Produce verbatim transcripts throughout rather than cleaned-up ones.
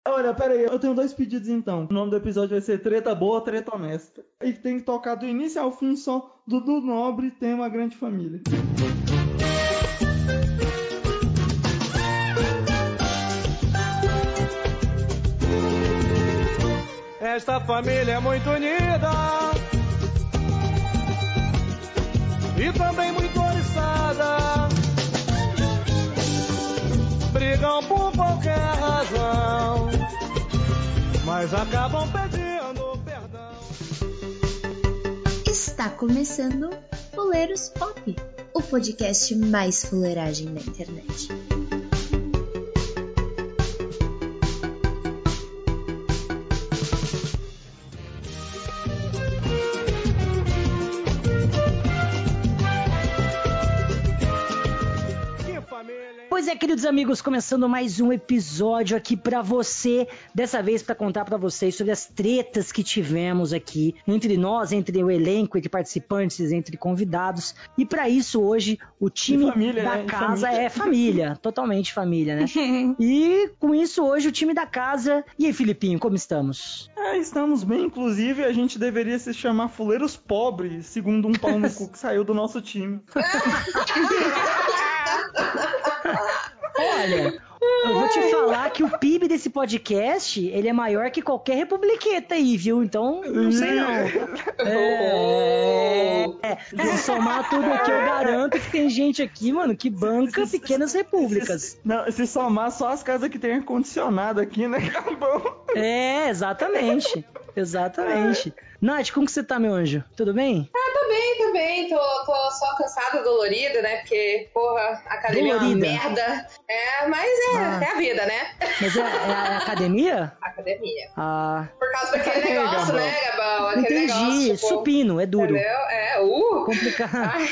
Olha, pera aí, eu tenho dois pedidos então. O nome do episódio vai ser Treta Boa, Treta Honesta. E tem que tocar do início ao fim só Dudu Nobre tem uma grande família. Esta família é muito unida e também muito oriçada. Brigam por qualquer razão, mas acabam pedindo perdão. Está começando Fuleiros Pop, o podcast mais fuleiragem da internet. Pois é, queridos amigos, começando mais um episódio aqui pra você, dessa vez pra contar pra vocês sobre as tretas que tivemos aqui entre nós, entre o elenco, entre participantes, entre convidados, e pra isso hoje o time família, da né? casa Família. é família, totalmente família, né? E com isso hoje o time da casa, e aí Filipinho, como estamos? É, estamos bem, inclusive a gente deveria se chamar Fuleiros Pobres, segundo um pau no cu que saiu do nosso time. Olha, eu vou te falar que o P I B desse podcast, ele é maior que qualquer republiqueta aí, viu? Então, não sei não. É, é, se somar tudo aqui, eu garanto que tem gente aqui, mano, que banca pequenas repúblicas. Não, se somar só as casas que tem ar-condicionado aqui, né, acabou. É, exatamente. Exatamente. Nath, como que você tá, meu anjo? Tudo bem? Ah, tô bem, tô bem. Tô, tô só cansada, dolorida, né? Porque, porra, a academia Dolorida. é uma merda. É, mas é, Ah. é a vida, né? Mas é, é a academia? Academia. Ah, Por causa daquele negócio, Gabão. né, Gabão? Aquele entendi. negócio, tipo, Supino, é duro. entendeu? É, uh! Complicado. Ai.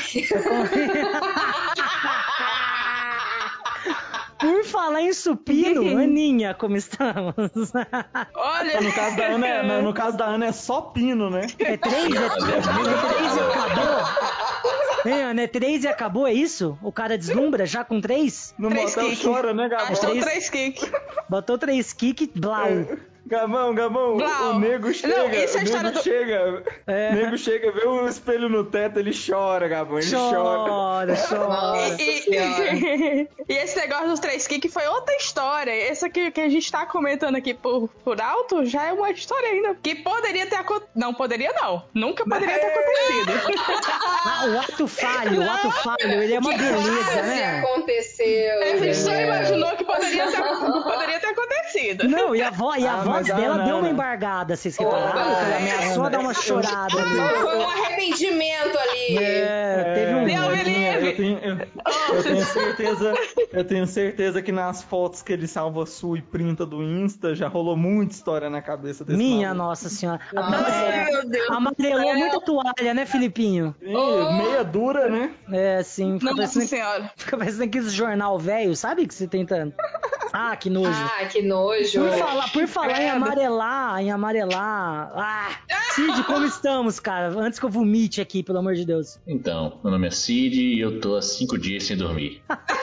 Por falar em supino, Aninha, como estamos? Olha, No caso da Ana, é, no caso da Ana é só pino, né? É três? É, é três e acabou? Hein, Ana, é três e acabou, é isso? O cara deslumbra já com três? No Três motel kick. chora, né, Gabão? achou três- três kicks. Botou três kick, blau. Gabão, Gabão, Blau. o nego chega, Não, isso é a o história nego do- chega, É. o nego chega, vê o espelho no teto, ele chora, Gabão, ele chora. Chora, chora. E, e- e esse negócio dos três kicks foi outra história. Essa que, que a gente tá comentando aqui por, por alto já é uma história ainda. Que poderia ter acontecido. Não, poderia não. Nunca poderia ter acontecido. Ah, o ato falho, o ato falho, ele é uma Que beleza, quase né? aconteceu. É. A gente só imaginou que poderia ter, poderia ter acontecido. Não, e a, vo, e a Ah, voz mas a dela Ana- deu uma embargada, vocês repararam? Opa, Que ela é. ameaçou a dar uma chorada ali. Foi um arrependimento ali. É, teve um... Deus me eu, tenho, livre. eu, tenho, eu, eu tenho certeza, eu tenho certeza que nas fotos que ele salva sua e printa do Insta já rolou muita história na cabeça desse Minha maluco. nossa senhora. Ai, meu Deus. Amarelou muita toalha, né, Filipinho? Ih, meia dura, né? É, sim. Fica Nossa parecendo, senhora. fica parecendo aqueles jornal velho, sabe? Que você tentando. Ah, que nojo. Ah, que nojo. Por falar, por falar em Credo. amarelar, em amarelar. Ah, Cid, como estamos, cara? Antes que eu vomite aqui, pelo amor de Deus. Então, meu nome é Cid e eu tô há cinco dias sem dormir.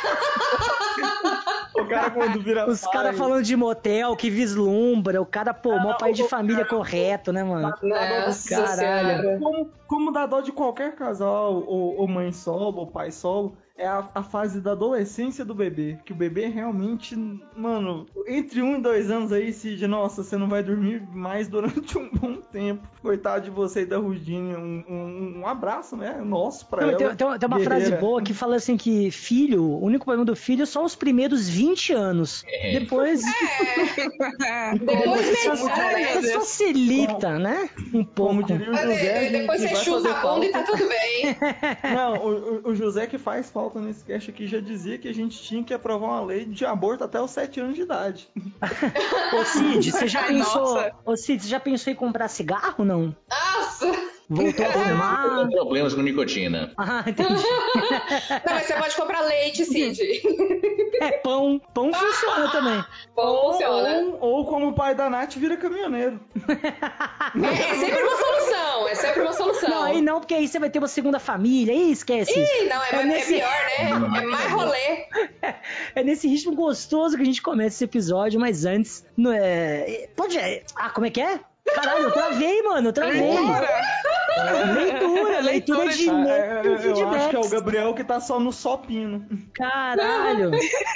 O cara quando vira Os pai- caras falando de motel, que vislumbra. O cara, pô, mó pai de família correto, né, mano? Nossa Caralho. senhora. Como, como dá dó de qualquer casal, ou, ou mãe solo, ou pai solo, é a, a fase da adolescência do bebê. Que o bebê realmente, mano, entre um e dois anos aí, Cid, nossa, você não vai dormir mais durante um bom tempo. Coitado de você e da Rudinha. Um, um, um abraço, né? Nosso pra Não, ela. tem, tem- tem uma guerreira. frase boa que fala assim que filho, o único problema do filho são os primeiros vinte anos. É. Depois, É. Depois melhora, é, né? facilita, né? Um pouco. Como diria o José, Depois que você vai chuta fazer a bunda e tá falta. tudo bem. Não, o, o- o José que faz falta nesse cast aqui já dizia que a gente tinha que aprovar uma lei de aborto até os sete anos de idade. Ô Cid, você já Ai, pensou. nossa. Ô Cid, você já pensou em comprar cigarro, não? Nossa. Voltou a fumar? Tem problemas com nicotina. Ah, entendi. Não, mas você pode comprar leite, Cid. É pão. Pão funciona também. Bom, funciona. Ou, ou como como o pai da Nath vira caminhoneiro. É, é sempre uma solução, é sempre uma solução. Não, aí não, porque aí você vai ter uma segunda família, aí esquece. Ih, não, é, é, é nesse... pior, né? É mais rolê. É, é nesse ritmo gostoso que a gente começa esse episódio, mas antes, não é... Pode... Ah, como é que é? Caralho, eu travei, mano, eu travei. Leitura, leitura de... Ah, é, eu, eu acho que é o Gabriel que tá só no sopino. Caralho.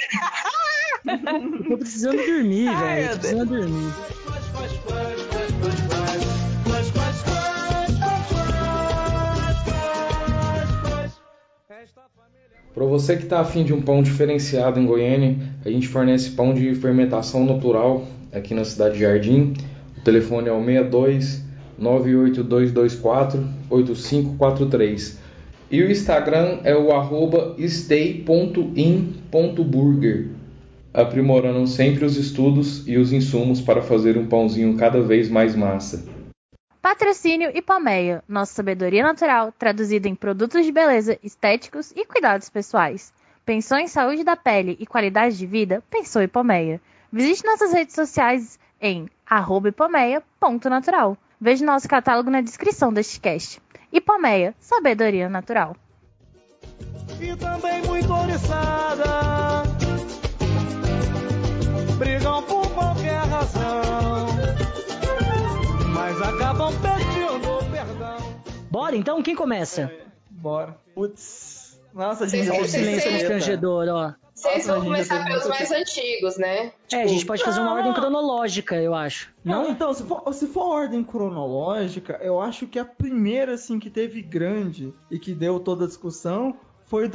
Eu tô precisando dormir, velho. Tô precisando dormir. Para você que está afim de um pão diferenciado em Goiânia, a gente fornece pão de fermentação natural aqui na cidade de Jardim. O telefone é o seis dois nove oito dois dois quatro oito cinco quatro três. E o Instagram é o arroba stay ponto in ponto burger, aprimorando sempre os estudos e os insumos para fazer um pãozinho cada vez mais massa. Patrocínio Hipomeia, nossa sabedoria natural traduzida em produtos de beleza, estéticos e cuidados pessoais. Pensou em saúde da pele e qualidade de vida? Pensou Hipomeia. Visite nossas redes sociais em arroba hipomeia ponto natural. Veja nosso catálogo na descrição deste cast. Hipomeia, sabedoria natural. E também muito oriçada, brigam por qualquer razão, mas acabam pedindo perdão. Bora então, quem começa? É, bora. Putz. Nossa, gente, Vocês- olha o vocês- silêncio vocês- Constrangedor, ó. Vocês Nossa, vão a gente já começar teve pelos muita mais antigos, né? É, a gente pode fazer uma não, ordem não. cronológica, eu acho. Não, Não? então, se for, se for ordem cronológica, eu acho que a primeira, assim, que teve grande e que deu toda a discussão foi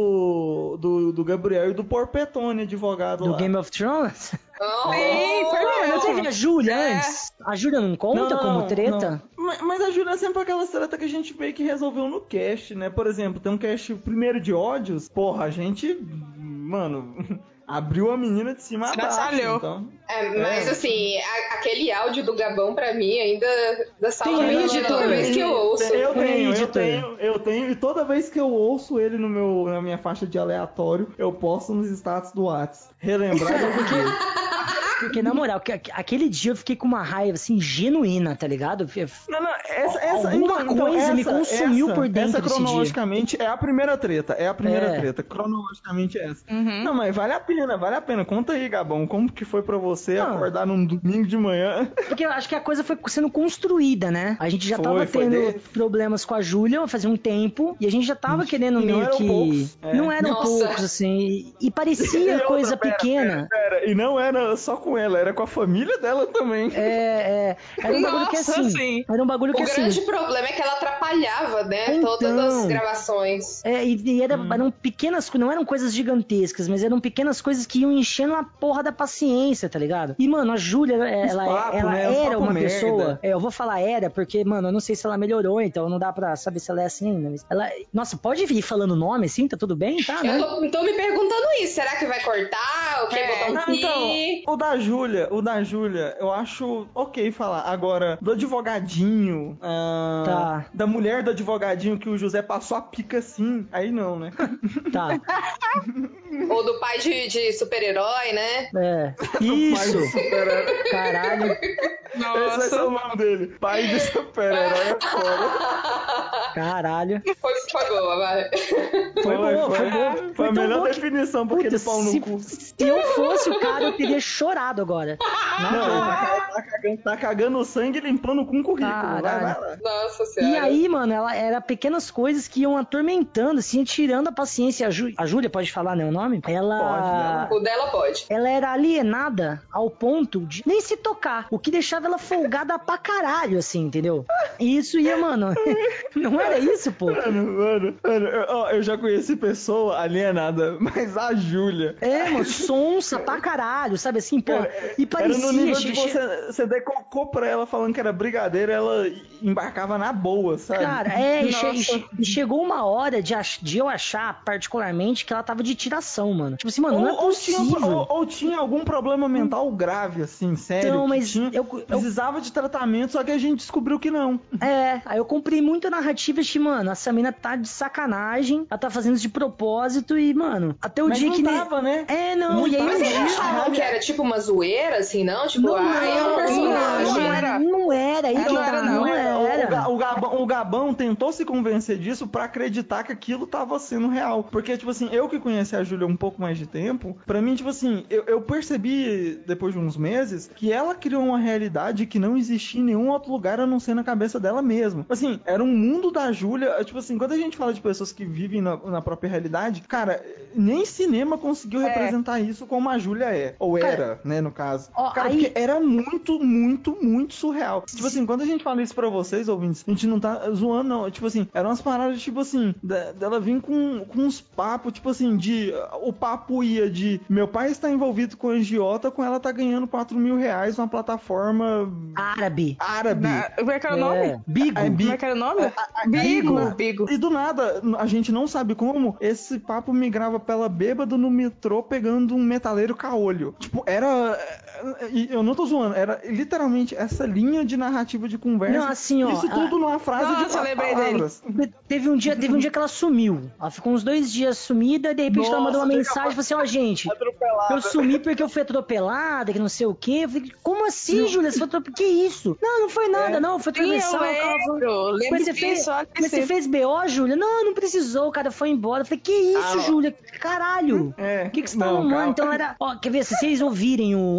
do do, do Gabriel e do Porpetone, advogado Do lá. Game of Thrones? Oh, Sim, foi Não mesmo. teve a Júlia É. antes? A Júlia não conta Não, não, como não, treta? não. Mas, mas a Júlia é sempre aquela treta que a gente meio que resolveu no cast, né? Por exemplo, tem um cast primeiro de ódios, porra, a gente, mano, abriu a menina de cima a Se baixo, batalhou. então... É, mas É. assim, a- aquele áudio do Gabão pra mim ainda da salva Tem aí, mente editor, toda vez que eu ouço. Eu Põe aí, tenho, eu editor. tenho, eu tenho, e toda vez que eu ouço ele no meu, na minha faixa de aleatório, eu posto nos status do Whats. Relembrar de algum jeito. Porque, na moral, que- que- aquele dia eu fiquei com uma raiva, assim, genuína, tá ligado? Eu- Não, não, essa, essa, Alguma então, então, coisa me essa- consumiu essa- por dentro Essa desse cronologicamente é a primeira treta, é a primeira É. treta, cronologicamente é essa. Uhum. Não, mas vale a pena, vale a pena. Conta aí, Gabão, como que foi pra você Não. acordar num domingo de manhã? Porque eu acho que a coisa foi sendo construída, né? A gente já Foi, tava foi tendo de- problemas com a Júlia fazia um tempo, e a gente já tava querendo E não meio eram que... poucos, é. Não eram Nossa. poucos, assim, e, e E parecia outra, coisa pera, pequena. Pera, pera, e não era só com ela, era com a família dela também. É, é, era um bagulho que Nossa, assim, sim. era um bagulho O que assim, grande problema é que ela atrapalhava, né? Então. Todas as gravações. é, e, e era- Hum. eram pequenas coisas, não eram coisas gigantescas, mas eram pequenas coisas que iam enchendo a porra da paciência, tá ligado? E, mano, a Júlia, ela, papo, ela né? Os era papo uma merda. pessoa, é, eu vou falar era, porque, mano, eu não sei se ela melhorou, então não dá pra saber se ela é assim ainda, mas ela, nossa, pode vir falando nome assim, tá tudo bem, tá, né? Eu tô, tô me perguntando isso. Será que vai cortar? O que É, botar um Ah, pi? então, o da Júlia, o da Júlia, eu acho ok falar. Agora, do advogadinho, ah, Tá. da mulher do advogadinho que o José passou a pica assim, aí não, né? Tá, Ou do pai de, de super-herói, né? é, Pai isso, de super-herói. caralho, Esse vai ser o Nossa. nome dele. Pai de super-herói é foda. caralho. Foi, foi boa, vai. Foi boa, foi boa. Foi Foi a tão melhor boa que- definição pra Puta, aquele pau no se, cu. se eu fosse o cara, eu teria chorado agora. Na Não, ele boa. tá, ca- tá cagando, tá cagando sangue e limpando com currículo. Vai, vai Caralho. lá. Nossa E senhora. aí, mano, ela era pequenas coisas que iam atormentando, assim, tirando a paciência. A, Jú- a Júlia, pode falar, né, o nome? Ela... O dela pode. Ela era alienada ao ponto de nem se tocar, o que deixava ela folgada pra caralho, assim, entendeu? E isso ia, mano, não era isso, pô. Mano, mano, mano, eu, ó, eu já conheci pessoa alienada, mas a Júlia. É, mano, sonsa pra caralho, sabe assim, pô, e Era no parecia... nível che- de che- você, você decocou pra ela falando que era brigadeiro, ela embarcava na boa, sabe? Cara, é, e, che- e Nossa. che- e chegou uma hora de, ach- de eu achar, particularmente, que ela tava de tiração, mano. Tipo assim, mano, não é Ou, ou, tinha, possível. ou, ou tinha algum problema mental grave, assim, sério. Então, que mas tinha, eu- eu- precisava de tratamento, só que a gente descobriu que não. É, aí eu comprei muita narrativa de, mano, essa mina tá de sacanagem, ela tá fazendo isso de propósito e, mano, até o Mas dia não que... tava, né? É, não, Não e aí tava. um Mas dia... vocês achavam que era tipo uma zoeira, assim, não? Tipo, Não, ah, é um não, personagem. não era. Não era, aí Não que era, tá, não. não O, era. Ga- o Gabão, o Gabão tentou se convencer disso pra acreditar que aquilo tava sendo real. Porque, tipo assim, eu que conheci a Júlia um pouco mais de tempo, pra mim, tipo assim, eu, eu percebi, depois de uns meses, que ela criou uma realidade que não existia em nenhum outro lugar a não ser na cabeça dela mesma. Assim, era um mundo da Júlia, tipo assim, quando a gente fala de pessoas que vivem na, na própria realidade, cara, nem cinema conseguiu É. representar isso como a Júlia é. Ou Cara, era, né, no caso. ó, Cara, aí- porque era muito, muito, muito surreal. Tipo assim, quando a gente fala isso pra vocês, ouvintes, a gente não tá zoando, não. Tipo assim, eram umas paradas, tipo assim, da- dela vir com, com uns papos, tipo assim, de... O papo ia de... Meu pai está envolvido com agiota, com ela tá ganhando quatro mil reais numa plataforma Árabe. árabe. Na- Como é que era o nome? É, Bigo. É, bi- Como é que era o nome? a- a- Bigo, aí, Bigo. E do nada, a gente não sabe como, esse papo migrava pra ela bêbada no metrô pegando um metaleiro caolho. Tipo, era... E eu não tô zoando, era literalmente essa linha de narrativa de conversa. Não, assim, ó, Isso a- tudo numa frase de Nossa, quatro eu lembrei dele. palavras. Teve um dia, teve um dia que ela sumiu. Ela ficou uns dois dias sumida, de repente ela Nossa, mandou uma chega mensagem e falou assim: ó, gente, Atropelada. eu sumi porque eu fui atropelada, que não sei o quê. Eu falei, como assim, Júlia? Você foi atropelada? Que isso? Não, não foi nada, É. não. Foi Sim, eu atravessar o carro. lembro. Lembro Mas você, fez, disso, olha que mas você sim. fez B O, Júlia? Não, não precisou, o cara foi embora. Eu falei, que isso, Ah, Júlia? Caralho. É, O que, que você não, tá arrumando? calma. Então era. Ó, quer ver? Se vocês ouvirem o,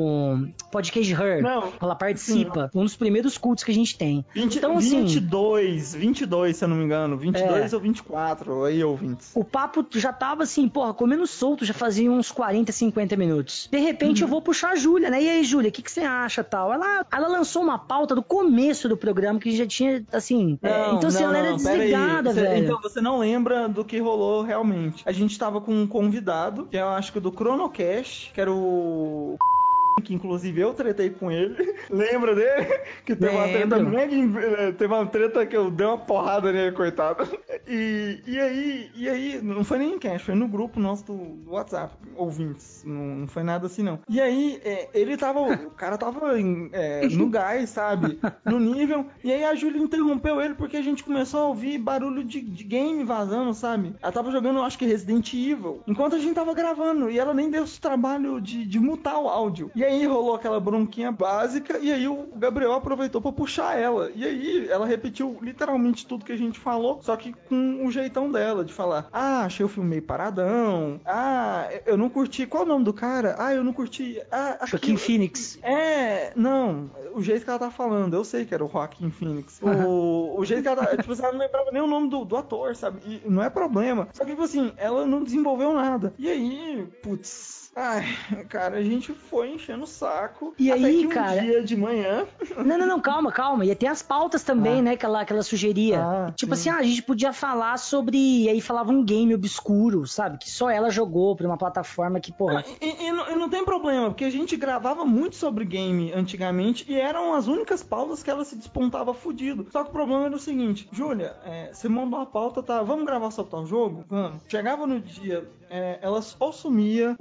o podcast Her, Não, ela participa, um dos primeiros cultos que a gente tem. vinte, Então, assim. vinte e dois, vinte e dois, se eu não me engano. vinte e dois É. ou vinte e quatro, aí, ouvintes. O papo já tava assim, porra, comendo solto, já fazia uns quarenta, cinquenta minutos. De repente eu vou puxar a Júlia, né? E aí, Júlia, o que, que você acha tal? Ela, ela lançou uma pauta do começo do programa que já tinha, assim. é, então, assim, ela era pera aí. desligada, Você- velho. Então você não lembra do que rolou realmente. A gente tava com um convidado, que eu acho que do Chronocast, que era o... que inclusive eu tretei com ele. Lembra dele? Que teve uma treta Lembro. mega... Teve uma treta que eu dei uma porrada nele, coitado. E, e aí, e aí, não foi nem em cast, foi no grupo nosso do, do WhatsApp, ouvintes. Não, não foi nada assim, não. E aí, é, ele tava... O cara tava em, é, no gás, sabe? No nível. E aí a Júlia interrompeu ele porque a gente começou a ouvir barulho de, de game vazando, sabe? Ela tava jogando, eu acho que Resident Evil, enquanto a gente tava gravando. E ela nem deu esse trabalho de, de mutar o áudio. E aí rolou aquela bronquinha básica. E aí o Gabriel aproveitou pra puxar ela. E aí ela repetiu literalmente tudo que a gente falou, só que com o jeitão dela, de falar: ah, achei o filme meio paradão. Ah, eu não curti. Qual o nome do cara? Ah, eu não curti. Ah, Joaquim aquilo- Phoenix. É, não, o jeito que ela tá falando, eu sei que era o Joaquim Phoenix. O, o jeito que ela tá, tipo, ela não lembrava nem o nome do, do ator, sabe? E não é problema. Só que, tipo assim, ela não desenvolveu nada. E aí, putz. Ai, cara, a gente foi enchendo o saco. E até aí, que um cara- dia de manhã. Não, não, não, calma, calma. E tem as pautas também, Ah. né, que ela, que ela sugeria. Ah, tipo sim. assim, ah, a gente podia falar sobre. E aí falava um game obscuro, sabe? Que só ela jogou pra uma plataforma que, porra. E, e não, e não tem problema, porque a gente gravava muito sobre game antigamente e eram as únicas pautas que ela se despontava fudido. Só que o problema era o seguinte: Júlia, é, você mandou a pauta, tá? Vamos gravar sobre tal jogo? Vamos. Chegava no dia, é, ela ou sumia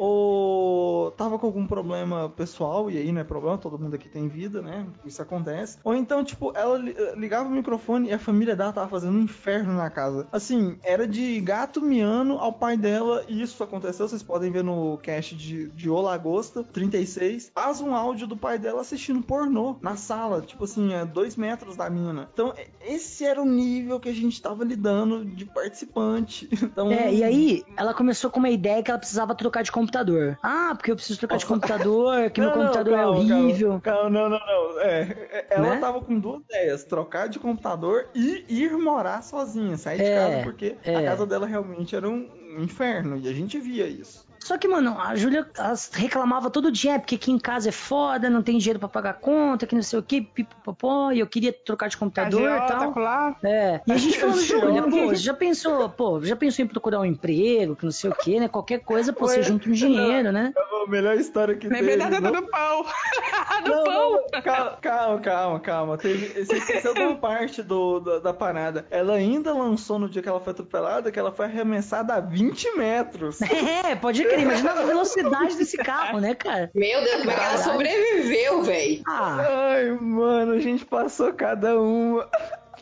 ou tava com algum problema pessoal, e aí não é problema, todo mundo aqui tem vida, né? Isso acontece. Ou então, tipo, ela li- ligava o microfone e a família dela tava fazendo um inferno na casa. Assim, era de gato miando ao pai dela, e isso aconteceu, vocês podem ver no cast de, de O Lagosta, trinta e seis. Faz um áudio do pai dela assistindo pornô na sala, tipo assim, a dois metros da mina. Então, esse era o nível que a gente tava lidando de participante. Então, É, e aí ela começou com uma ideia que ela precisava trocar de computador. Ah, porque eu preciso trocar de computador, que meu Não, não, computador calma, é horrível. Calma, calma, não, não, não. É, é, ela Né? tava com duas ideias: trocar de computador e ir morar sozinha, sair de É, casa, porque é. a casa dela realmente era um inferno, e a gente via isso. Só que, mano, a Júlia ela reclamava todo dia, porque aqui em casa é foda, não tem dinheiro pra pagar conta, que não sei o que, pipopopó, e eu queria trocar de computador e Agiota, tal. colar. É. E a gente falando, Agiota. Júlia, pô, você já pensou, pô, já pensou em procurar um emprego, que não sei o que, né? Qualquer coisa, pô, você Ué, junta um dinheiro, né? É a melhor história que Lembrei da teve. teta não- do pão. do Não, pão. não, não, calma, calma, calma, calma. Teve, você esqueceu de uma parte do, da, da parada. Ela ainda lançou no dia que ela foi atropelada que ela foi arremessada a vinte metros. É, pode crer, imagina a velocidade desse carro, né, cara? Meu Deus, como é que ela Caralho. sobreviveu, velho? Ah, Ai, mano, a gente passou cada uma.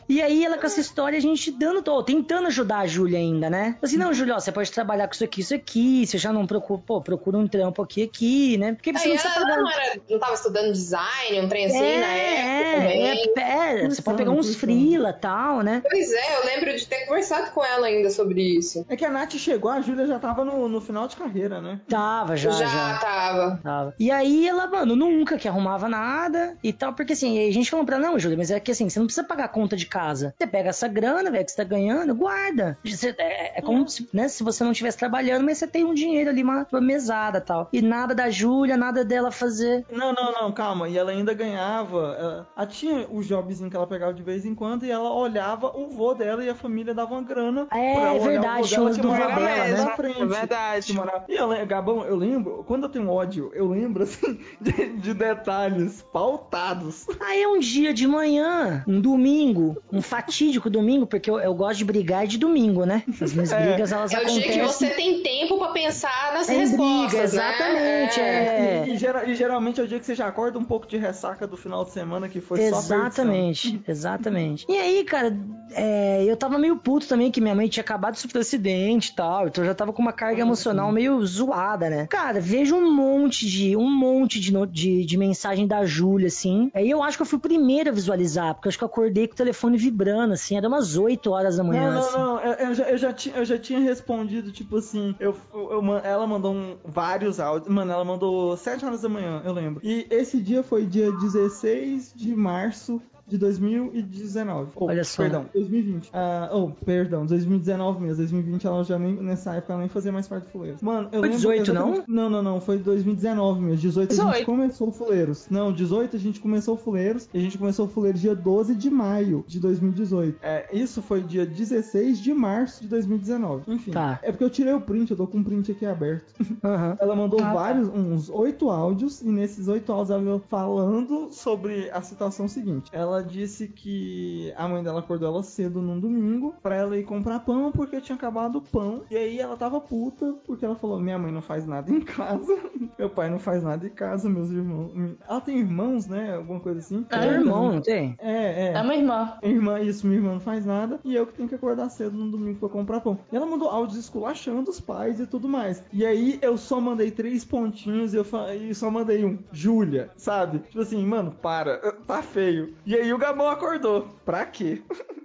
E aí ela com essa história, a gente dando, tô, tentando ajudar a Júlia ainda, né? Assim, não, Júlia, ó, você pode trabalhar com isso aqui, isso aqui, você já não procura, pô, procura um trampo aqui, aqui, né? Porque você Aí não precisa ela pagar. não, era, não tava estudando design, um trem assim, É, na época é, também. é, é, você pode pegar uns freela e tal, né? Pois é, eu lembro de ter conversado com ela ainda sobre isso. É que a Nath chegou, a Júlia já tava no, no final de carreira, né? Tava, já, Já, já. tava. Tava. E aí ela, mano, nunca que arrumava nada e tal, porque assim, a gente falou pra ela, não, Júlia, mas é que assim, você não precisa pagar a conta de casa. Você pega essa grana, velho, que você tá ganhando, guarda. Você, é, é como se, né, se você não estivesse trabalhando, mas você tem um dinheiro ali, uma, uma mesada e tal. E nada da Júlia, nada dela fazer. Não, não, não, calma. E ela ainda ganhava. Ela, ela tinha os jobzinhos que ela pegava de vez em quando e ela olhava o vô dela e a família dava uma grana. É, pra ela olhar verdade, o vô tinha dela uns que do vô morava dela, mais né? na frente. É verdade. Que morava... E eu, Gabão, eu lembro, quando eu tenho ódio, eu lembro assim de, de detalhes pautados. Aí um dia de manhã, um domingo, um fatídico domingo, porque eu, eu gosto de brigar de domingo, né? As minhas É, brigas, elas É o acontecem... dia que você tem tempo pra pensar nas em respostas, briga, né? exatamente, é. E, e, gera- e geralmente é o dia que você já acorda um pouco de ressaca do final de semana, que foi só perdição. Exatamente, exatamente. E aí, cara, é, eu tava meio puto também, que minha mãe tinha acabado de sofrer um acidente e tal, então eu já tava com uma carga emocional meio zoada, né? Cara, vejo um monte de, um monte de, no- de, de mensagem da Júlia, assim. Aí eu acho que eu fui o primeiro a visualizar, porque eu acho que eu acordei com o telefone vibrando, assim, era umas oito horas da manhã, Não, não, assim. não, eu, eu já, eu, já tinha, eu já tinha respondido, tipo assim, eu, eu, man- ela mandou um- vários áudios, mano, ela mandou sete horas da manhã, eu lembro. E esse dia foi dia dezesseis de março de dois mil e dezenove. Oh, Olha só. Perdão, dois mil e vinte. Ah, oh, perdão, dois mil e dezenove mesmo. dois mil e vinte ela já nem, nessa época, ela nem fazia mais parte do Fuleiros. Mano, eu Foi lembro... dezoito, exatamente- Não, não, não, foi dois mil e dezenove mesmo. dezoito a gente dezoito. começou o Fuleiros. Não, dezoito a gente começou o Fuleiros e a gente começou o Fuleiros dia doze de maio de dois mil e dezoito. É, isso foi dia dezesseis de março de dois mil e dezenove. Enfim, Tá. é porque eu tirei o print, eu tô com o print aqui aberto. Aham. Ela mandou Ah, tá. vários, uns oito áudios, e nesses oito áudios ela falando sobre a situação seguinte. Ela disse que a mãe dela acordou ela cedo num domingo pra ela ir comprar pão porque tinha acabado o pão. E aí ela tava puta porque ela falou: minha mãe não faz nada em casa, meu pai não faz nada em casa, meus irmãos. Ela tem irmãos, né? Alguma coisa assim. É meu irmão, não tem? É, é. É uma irmã. Minha irmã, isso, minha irmã não faz nada e eu que tenho que acordar cedo no domingo pra comprar pão. E ela mandou áudios esculachando os pais e tudo mais. E aí eu só mandei três pontinhos e eu fa- e só mandei um, Júlia, sabe? Tipo assim, mano, para, tá feio. E aí o Gabão acordou. Pra quê?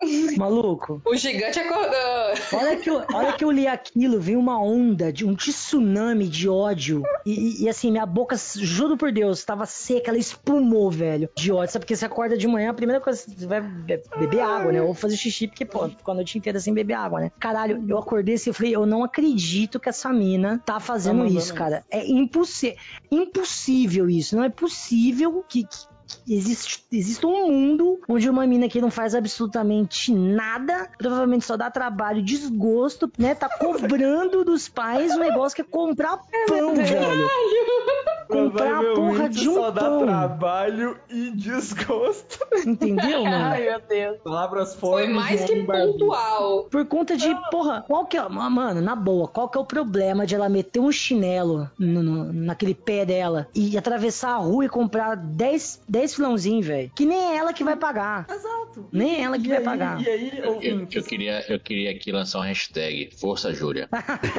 Maluco. O gigante acordou. Olha que, eu, olha que eu li aquilo, veio uma onda, de um tsunami de ódio. E, e- e, assim, minha boca, juro por Deus, tava seca, ela espumou, velho. De ódio, sabe? Porque você acorda de manhã, a primeira coisa, você vai be- beber água, né? Ou fazer xixi, porque, pô, ficou a noite inteira sem beber água, né? Caralho, eu acordei assim, eu falei, eu não acredito que essa mina tá fazendo mandando isso, cara. É impossi- impossível isso. Não é possível que... que Existe, existe um mundo onde uma mina que não faz absolutamente nada, provavelmente só dá trabalho e desgosto, né? Tá cobrando dos pais um negócio que é comprar pão, velho. Comprar a porra Provavelmente de um só dá pão. trabalho e desgosto. Entendeu, mano? Ai, meu Deus. Palavras Foi fortes. mais de um que homem barbudo. pontual. Por conta de, porra, qual que é. Mano, na boa, qual que é o problema de ela meter um chinelo no, no- naquele pé dela e atravessar a rua e comprar dez filãozinhos, velho? Que nem é ela que vai pagar. Exato. Nem é ela que E vai aí- pagar. E aí, Eu, eu, ouvintes, eu queria, eu queria aqui lançar uma hashtag Força Júlia.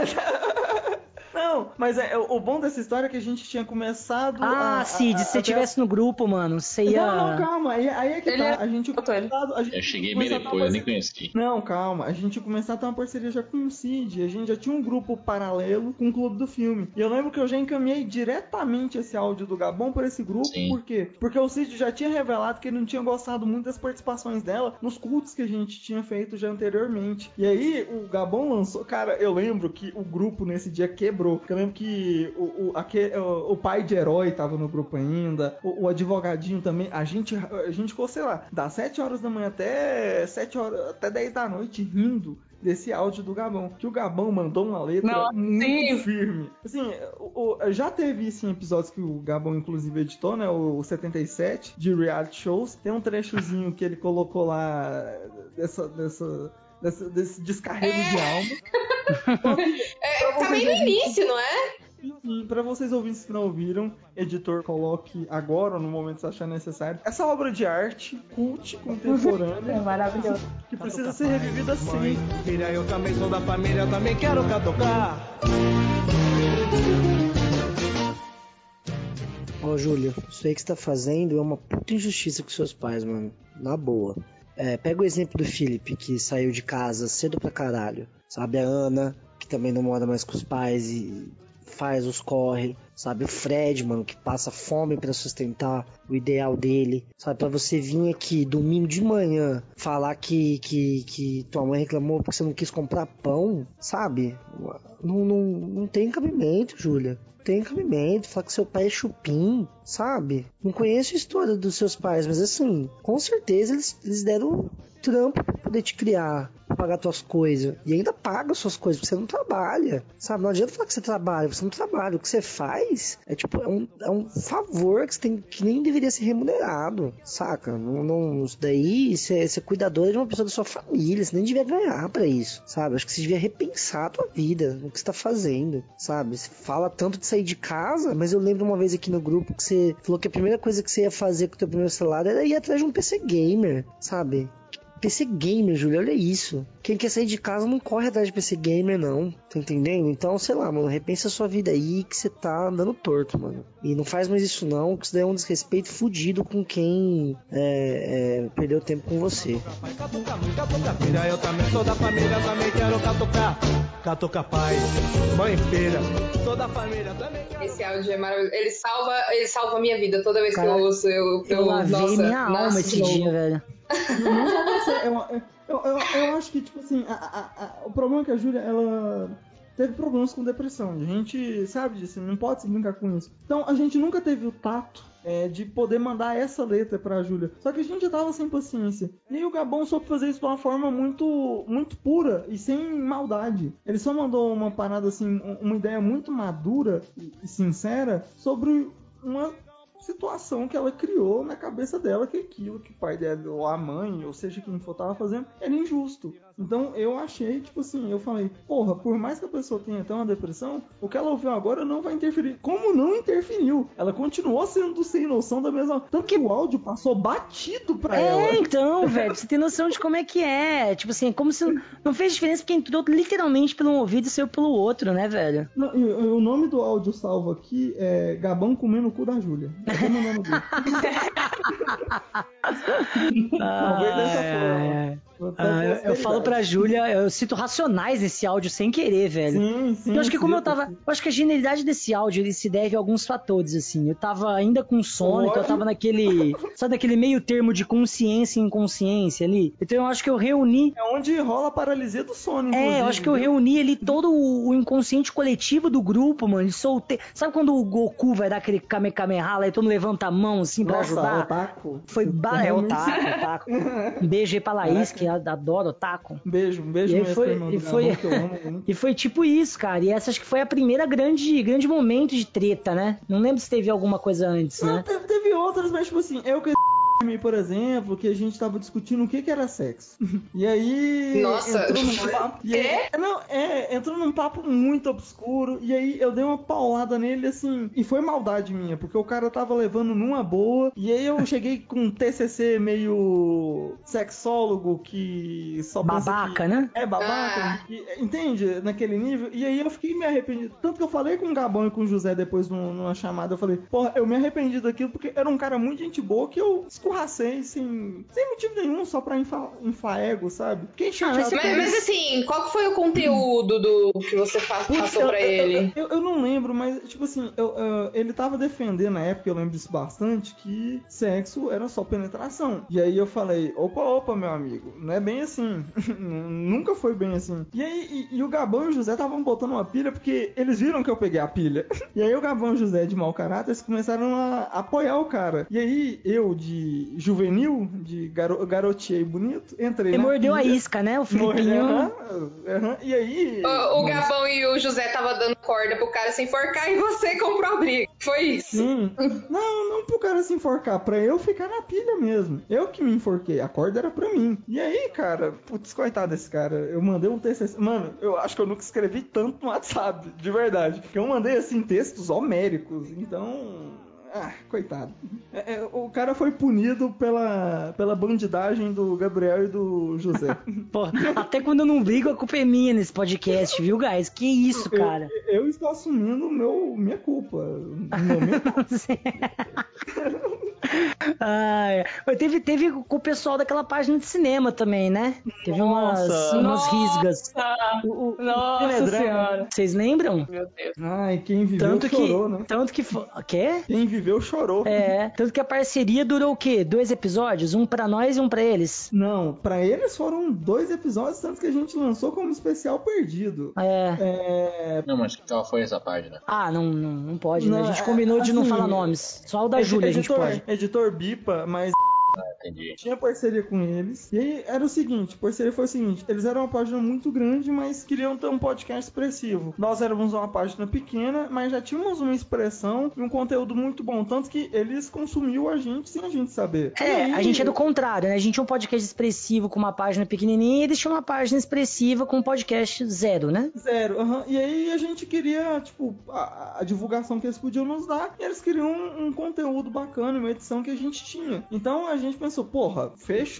Não, mas é, o bom dessa história é que a gente tinha começado Ah, a, Cid, a, se você estivesse no grupo, mano, você ia... Não, não, calma, aí, aí é que Ele tá, é- a gente botou ele. começado, a gente Eu cheguei bem começou a ter uma depois, eu nem parceria- conheci. Não, calma, a gente começou a ter uma parceria já com o Cid, a gente já tinha um grupo paralelo com o Clube do Filme, e eu lembro que eu já encaminhei diretamente esse áudio do Gabão por esse grupo, Sim. por quê? Porque o Cid já tinha revelado que ele não tinha gostado muito das participações dela nos cultos que a gente tinha feito já anteriormente, e aí o Gabão lançou, cara, eu lembro que o grupo nesse dia quebrou, porque eu lembro que o, o, aque- o, o pai de herói tava no grupo ainda, o, o advogadinho também, a gente, a gente ficou, sei lá, das sete horas da manhã até sete horas, até dez da noite rindo desse áudio do Gabão, que o Gabão mandou uma letra Não, muito sim. firme. Assim, o, o- já teve isso em episódios que o Gabão inclusive editou, né, o setenta e sete de reality shows, tem um trechozinho que ele colocou lá dessa, dessa, dessa desse descarrego de alma. É, tá bem no início, não é? Enfim, pra vocês ouvintes que não ouviram, editor, coloque agora ou no momento que achar necessário. Essa obra de arte, cult, contemporânea. É maravilhoso. Que precisa ser revivida sempre. Filha, eu também sou da família, também quero catucar. Ó, Júlia, isso aí que você tá fazendo é uma puta injustiça com seus pais, mano. Na boa. É, pega o exemplo do Felipe, que saiu de casa cedo pra caralho. Sabe, a Ana, que também não mora mais com os pais e faz os corre. Sabe, o Fred, mano, que passa fome pra sustentar o ideal dele. Sabe, pra você vir aqui domingo de manhã falar que, que, que tua mãe reclamou porque você não quis comprar pão, sabe? Não, não, não tem cabimento, Júlia. Tem cabimento, falar que seu pai é chupim, sabe? Não conheço a história dos seus pais, mas assim, com certeza eles, eles deram trampo pra poder te criar, pra pagar tuas coisas. E ainda paga suas coisas, porque você não trabalha, sabe? Não adianta falar que você trabalha, você não trabalha. O que você faz é tipo, é um, é um favor que você tem, que nem deveria ser remunerado, saca? Não, não, isso daí, você, você é cuidadora de uma pessoa da sua família, você nem devia ganhar pra isso, sabe? Acho que você devia repensar a tua vida, no que você tá fazendo, sabe? Você fala tanto de sair de casa, mas eu lembro uma vez aqui no grupo que você falou que a primeira coisa que você ia fazer com o teu primeiro celular era ir atrás de um P C gamer, sabe? P C gamer, Júlia, olha isso. Quem quer sair de casa não corre atrás de P C gamer, não. Tá entendendo? Então, sei lá, mano, repensa a sua vida aí que você tá andando torto, mano. E não faz mais isso não, que isso daí é um desrespeito fudido com quem é, é, perdeu tempo com você. Filha, eu também sou da família, também quero catucar. Catuca pai, mãe filha, sou da família, também quero... Esse áudio é maravilhoso. Ele salva, ele salva a minha vida toda vez Cara, que eu ouço. Eu, eu, Eu lavei nossa, minha alma nasce esse de novo. dia, velho. Não só você, eu, eu, eu, eu acho que, tipo assim, a, a, a, o problema é que a Júlia, ela teve problemas com depressão. A gente sabe disso, não pode se brincar com isso. Então, a gente nunca teve o tato é, de poder mandar essa letra pra Júlia. Só que a gente já tava sem paciência. E aí o Gabão soube fazer isso de uma forma muito, muito pura e sem maldade. Ele só mandou uma parada, assim, uma ideia muito madura e, e sincera sobre uma situação que ela criou na cabeça dela, que aquilo que o pai dela, ou a mãe, ou seja quem for, tava fazendo, era injusto. Então eu achei, tipo assim, eu falei, porra, por mais que a pessoa tenha até uma depressão, o que ela ouviu agora não vai interferir. Como não interferiu? Ela continuou sendo sem noção da mesma... Tanto que o áudio passou batido pra é, ela. É, então, velho, você tem noção de como é que é. Tipo assim, como se não fez diferença porque entrou literalmente pelo um ouvido e saiu pelo outro, né, velho? Não, e, e, o nome do áudio salvo aqui é Gabão comendo o cu da Júlia. Eu tô mandando o Talvez dessa forma. Ah, eu, eu falo pra Júlia, eu cito Racionais nesse áudio sem querer, velho. Sim, sim. Eu acho que sim, como eu tava. Eu acho que a genialidade desse áudio ele se deve a alguns fatores, assim. Eu tava ainda com sono, então eu tava naquele. Sabe, naquele meio termo de consciência e inconsciência ali. Então eu acho que eu reuni. É onde rola a paralisia do sono, inclusive. É, eu acho que eu reuni ali todo o inconsciente coletivo do grupo, mano. E soltei. Sabe quando o Goku vai dar aquele Kamehameha lá e todo mundo levanta a mão assim pra Nossa, ajudar? otaku. Foi ba... É otaku, otaku. Um beijo aí pra Laís, que adora otaku. Um beijo, um beijo e mesmo, foi, irmão e do foi... Gabão, que eu amo muito. E foi tipo isso, cara. E essa acho que foi a primeira grande, grande momento de treta, né? Não lembro se teve alguma coisa antes, Não, né? teve, teve outras, mas tipo assim, eu que por exemplo, que a gente tava discutindo o que que era sexo. E aí... Nossa! Entrou num papo... E aí, é? Não, é, entrou num papo muito obscuro, e aí eu dei uma paulada nele, assim, e foi maldade minha, porque o cara tava levando numa boa, e aí eu cheguei com um T C C meio sexólogo, que só babaca, pensa que... né? É, babaca, Ah. que, entende? Naquele nível, e aí eu fiquei me arrependido. Tanto que eu falei com o Gabão e com o José depois numa chamada, eu falei, porra, eu me arrependi daquilo, porque era um cara muito gente boa, que eu escorracei sem, sem motivo nenhum, só pra inflar, inflar ego, sabe? Fiquei chateado. Mas, mas, mas assim, qual que foi o conteúdo do que você fa- Putz, passou eu, pra eu, ele? Eu, eu, eu não lembro, mas, tipo assim, eu, eu, ele tava defendendo na época, eu lembro disso bastante, que sexo era só penetração. E aí eu falei, opa, opa, meu amigo, não é bem assim. Nunca foi bem assim. E aí, e, e o Gabão e o José estavam botando uma pilha, porque eles viram que eu peguei a pilha. E aí o Gabão e o José, de mau caráter, eles começaram a apoiar o cara. E aí, eu, de de juvenil, de garo, garotinho bonito. Entrei Ele na mordeu pilha. a isca, né? O Filipinho. Aham, aham. E aí... O, o Gabão e o José tava dando corda pro cara se enforcar e você comprou a briga. Foi isso. Sim. Não, não pro cara se enforcar, pra eu ficar na pilha mesmo. Eu que me enforquei, a corda era pra mim. E aí, cara, putz, coitado desse cara. Eu mandei um T C C. Mano, eu acho que eu nunca escrevi tanto no WhatsApp, de verdade. Porque eu mandei, assim, textos homéricos. Então... Ah, coitado. É, é, o cara foi punido pela, pela bandidagem do Gabriel e do José. Pô, até quando eu não brigo, a culpa é minha nesse podcast, viu, guys? Que isso, cara? Eu, eu estou assumindo meu, minha culpa. Meu, minha culpa. Ah, teve, teve com o pessoal daquela página de cinema também, né? Teve umas, Nossa, umas risgas. O, o, nossa senhora. Vocês lembram? Meu Deus. Ai, quem viveu Tanto chorou, que, né? Tanto que foi. Quê? Quem viveu chorou. É, tanto que a parceria durou o quê? Dois episódios? Um pra nós e um pra eles? Não, pra eles foram dois episódios, tanto que a gente lançou como especial perdido. É. É... Não, mas qual foi essa página? Ah, não, não, não pode, Não, né? A gente combinou de não assim, falar nomes. Só o da ed- Júlia a gente editor, pode. Editor bipa, mas... Ah, entendi. Tinha parceria com eles. E aí era o seguinte, parceria foi o seguinte, eles eram uma página muito grande, mas queriam ter um podcast expressivo. Nós éramos uma página pequena, mas já tínhamos uma expressão e um conteúdo muito bom, tanto que eles consumiam a gente sem a gente saber. É, aí... a gente é do contrário, né? A gente tinha um podcast expressivo com uma página pequenininha e eles tinham uma página expressiva com um podcast zero, né? Zero, aham. E aí a gente queria, tipo, a, a divulgação que eles podiam nos dar, e eles queriam um, um conteúdo bacana, uma edição que a gente tinha. Então a gente pensou, porra,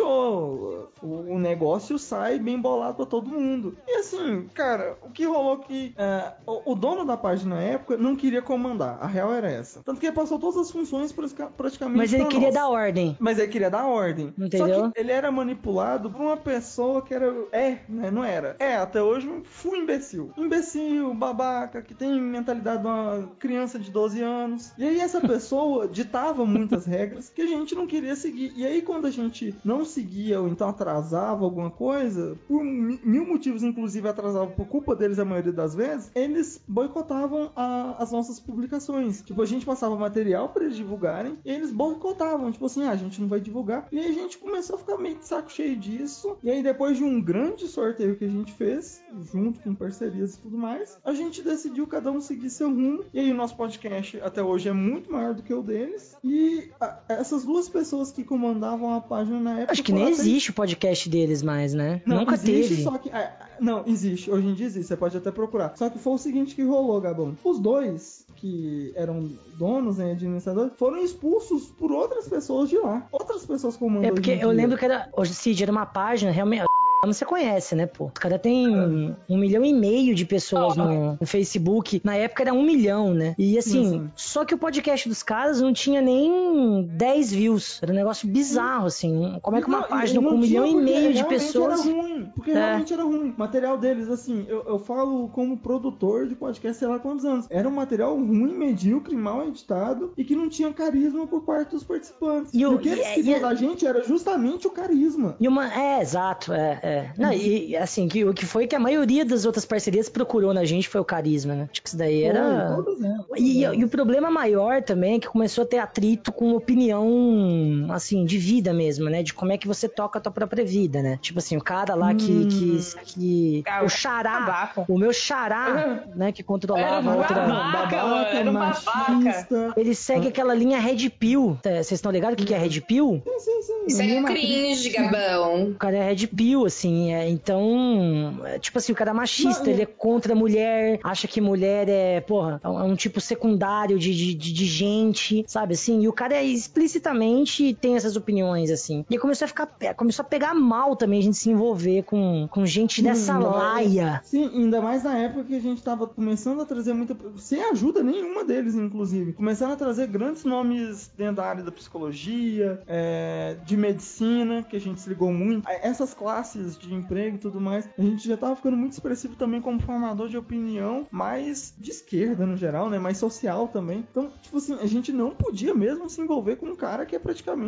fechou, o, o negócio sai bem bolado pra todo mundo. E assim, cara, o que rolou que é, o, o dono da página na época não queria comandar, a real era essa. Tanto que ele passou todas as funções praticamente Mas ele pra queria nós. dar ordem. Mas ele queria dar ordem. Entendeu? Só que ele era manipulado por uma pessoa que era... É, né? Não era. É, até hoje fui imbecil. Imbecil, babaca, que tem mentalidade de uma criança de doze anos. E aí essa pessoa ditava muitas regras que a gente não queria seguir. E aí quando a gente não seguia ou então atrasava alguma coisa, por mil motivos, inclusive atrasava por culpa deles a maioria das vezes, eles boicotavam a, as nossas publicações. Tipo, a gente passava material para eles divulgarem e eles boicotavam. Tipo assim, ah, a gente não vai divulgar. E aí a gente começou a ficar meio de saco cheio disso. E aí depois de um grande sorteio que a gente fez, junto com parcerias e tudo mais, a gente decidiu cada um seguir seu rumo. E aí o nosso podcast até hoje é muito maior do que o deles. E a, essas duas pessoas que comandavam a página na época... Acho que nem até... existe o podcast deles mais, né? Não, Nunca existe, teve. Só que, é, não, existe. Hoje em dia existe. Você pode até procurar. Só que foi o seguinte que rolou, Gabão. Os dois que eram donos, né, administradores, foram expulsos por outras pessoas de lá. Outras pessoas comandam. É porque hoje em eu dia. lembro que era... Hoje, Cid, era uma página realmente... Você conhece, né, pô? O cara tem um, um milhão e meio de pessoas no, no Facebook. Na época era um milhão, né? E assim, Sim, sim. só que o podcast dos caras não tinha nem dez views. Era um negócio bizarro, assim. Como é que uma Não, página e com não um milhão tinha e porque meio de realmente pessoas... Era ruim, porque É. realmente era ruim. O material deles, assim, eu, eu falo como produtor de podcast, sei lá quantos anos. Era um material ruim, medíocre, mal editado e que não tinha carisma por parte dos participantes. E E o- o, que eles e- queriam e- da gente era justamente o carisma. E uma, é, exato, é, é. Não, e assim, que, o que foi que a maioria das outras parcerias procurou na gente foi o carisma, né? Acho que isso daí era... Foi, todas elas, todas E, elas. e o problema maior também é que começou a ter atrito com opinião, assim, de vida mesmo, né? De como é que você toca a tua própria vida, né? Tipo assim, o cara lá que... Hum. que, que Ah, o xará, babaca. o meu xará, né? Que Era controlava um a outra... babaca, mano, era um babaca. machista. Ele segue aquela linha Red Pill. Tá, vocês estão ligados o que, que é Red Pill? Sim, sim, sim. Isso é Linha cringe, Gabão. O cara é Red Pill, assim, é, então, é, tipo assim, o cara é machista, Não, ele é contra a mulher, acha que mulher é, porra, é um, é um tipo secundário de, de, de- de gente, sabe, assim, e o cara é explicitamente tem essas opiniões, assim, e aí começou a ficar, é, começou a pegar mal também a gente se envolver com, com gente dessa ainda mais- laia. Sim, ainda mais na época que a gente tava começando a trazer muita... Sem ajuda nenhuma deles, inclusive. Começando a trazer grandes nomes dentro da área da psicologia, é, de medicina, que a gente se ligou muito. Essas classes de emprego e tudo mais, a gente já tava ficando muito expressivo também como formador de opinião, mais de esquerda no geral, né? Mais social também. Então, tipo assim, a gente não podia mesmo se envolver com um cara que é praticamente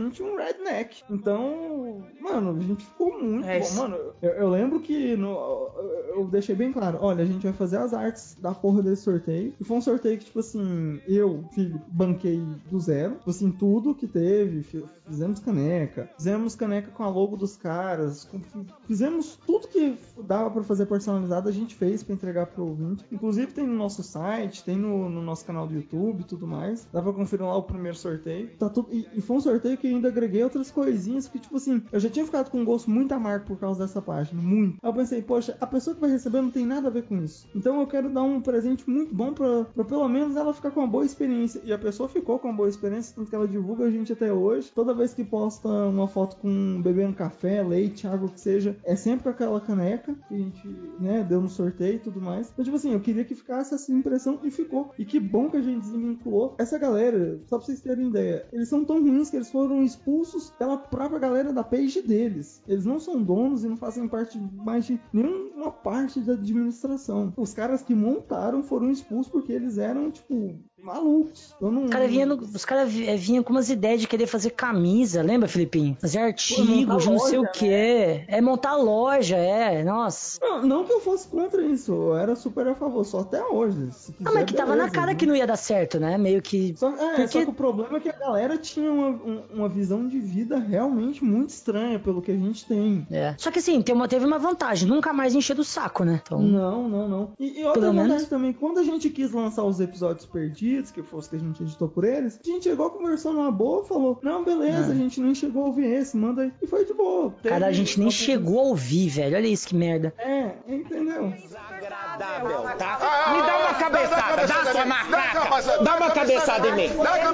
praticamente um redneck. Então, mano, a gente ficou muito É bom. isso. Mano, eu, eu lembro que no, eu deixei bem claro, olha, a gente vai fazer as artes da porra desse sorteio. E foi um sorteio que, tipo assim, eu, filho, banquei do zero. Tipo assim, tudo que teve, fizemos caneca. Fizemos caneca com a logo dos caras. Com, fizemos tudo que dava pra fazer personalizado, a gente fez pra entregar pro ouvinte. Inclusive tem no nosso site, tem no, no nosso canal do YouTube e tudo mais. Dá pra conferir lá o primeiro sorteio. Tá tudo, e, e foi um sorteio que eu ainda agreguei outras coisinhas que, tipo assim, eu já tinha ficado com um gosto muito amargo por causa dessa página. Muito. Aí eu pensei, poxa, a pessoa que vai receber não tem nada a ver com isso. Então eu quero dar um presente muito bom pra, pra pelo menos ela ficar com uma boa experiência. E a pessoa ficou com uma boa experiência, tanto que ela divulga a gente até hoje. Toda vez que posta uma foto com bebendo café, leite, água, o que seja, é sempre com aquela caneca que a gente, né, deu no sorteio e tudo mais. Então, tipo assim, eu queria que ficasse essa impressão e ficou. E que bom que a gente desvinculou essa galera. Só pra vocês terem ideia, eles são tão ruins que eles foram expulsos pela própria galera da page deles. Eles não são donos e não fazem parte mais de nenhuma parte da administração. Os caras que montaram foram expulsos porque eles eram, tipo, malucos. Eu não... Os caras vinham cara vinha com umas ideias de querer fazer camisa, lembra, Filipinho? Fazer artigos, não sei o que. Né? É montar loja, é, nossa. Não, não que eu fosse contra isso, eu era super a favor, só até hoje. Se quiser, ah, mas que tava beleza, na cara né? que não ia dar certo, né? Meio que. Só, é, Porque... só que o problema é que a galera tinha uma, um, uma visão de vida realmente muito estranha pelo que a gente tem. É. Só que assim, tem uma, teve uma vantagem, nunca mais encher do saco, né? Então... Não, não, não. E, e outra Pelo vantagem menos... também, quando a gente quis lançar os episódios perdidos, que fosse que a gente editou por eles, a gente chegou, conversou numa boa, falou, não, beleza, ah. a gente nem chegou a ouvir esse, manda aí. E foi de boa. Cara, a gente nem uma... chegou a ouvir, velho. Olha isso, que merda. É, entendeu? Desagradável, tá? Ah, me dá uma cabeçada, dá sua macaca. Dá uma cabeçada em mim.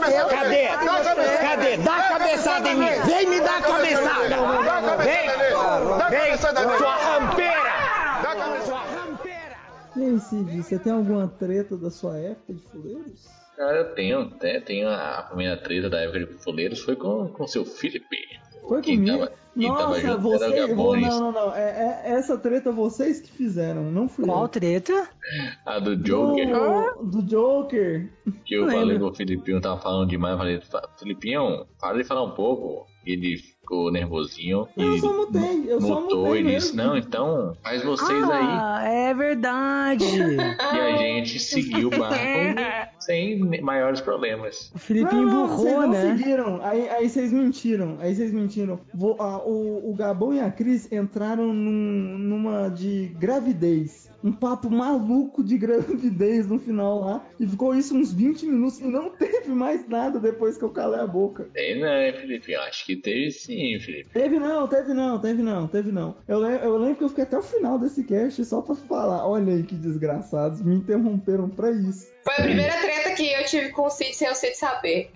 Cadê? Cadê? Dá a cabeçada em mim. Vem me dar a cabeçada. Vem, vem, sua rampeira. Dá a cabeçada. E aí, Cid, você tem alguma treta da sua época de fuleiros? Cara, eu tenho, até tenho a primeira treta da época de fuleiros foi com o seu Felipe. Foi quem comigo? Tava, quem Nossa, tava junto você... era o Vou, não, não, não. É, é, essa treta vocês que fizeram, não fui Qual eu. treta? A do Joker. Do, do Joker. Que eu não falei pro Filipinho, tava falando demais. Eu falei, Filipinho, para de falar um pouco. Ele ficou nervosinho. Eu só mutei, eu só mutei e mesmo. disse, não, então faz vocês ah, aí. Ah, é verdade. E a gente seguiu o barco sem maiores problemas. O Filipinho não, não, burrou, vocês não né? seguiram, aí, aí vocês mentiram, aí vocês mentiram. Vou, ah, o, o Gabão e a Cris entraram num, numa de gravidez. Um papo maluco de gravidez no final lá. E ficou isso uns vinte minutos e não teve mais nada depois que eu calei a boca. Tem não, Felipe? Eu acho que teve sim, Felipe. Teve não, teve não, teve não, teve não. Eu, le- eu lembro que eu fiquei até o final desse cast só pra falar. Olha aí que desgraçados, me interromperam pra isso. Foi a primeira treta que eu tive com o Cid sem o Cid saber.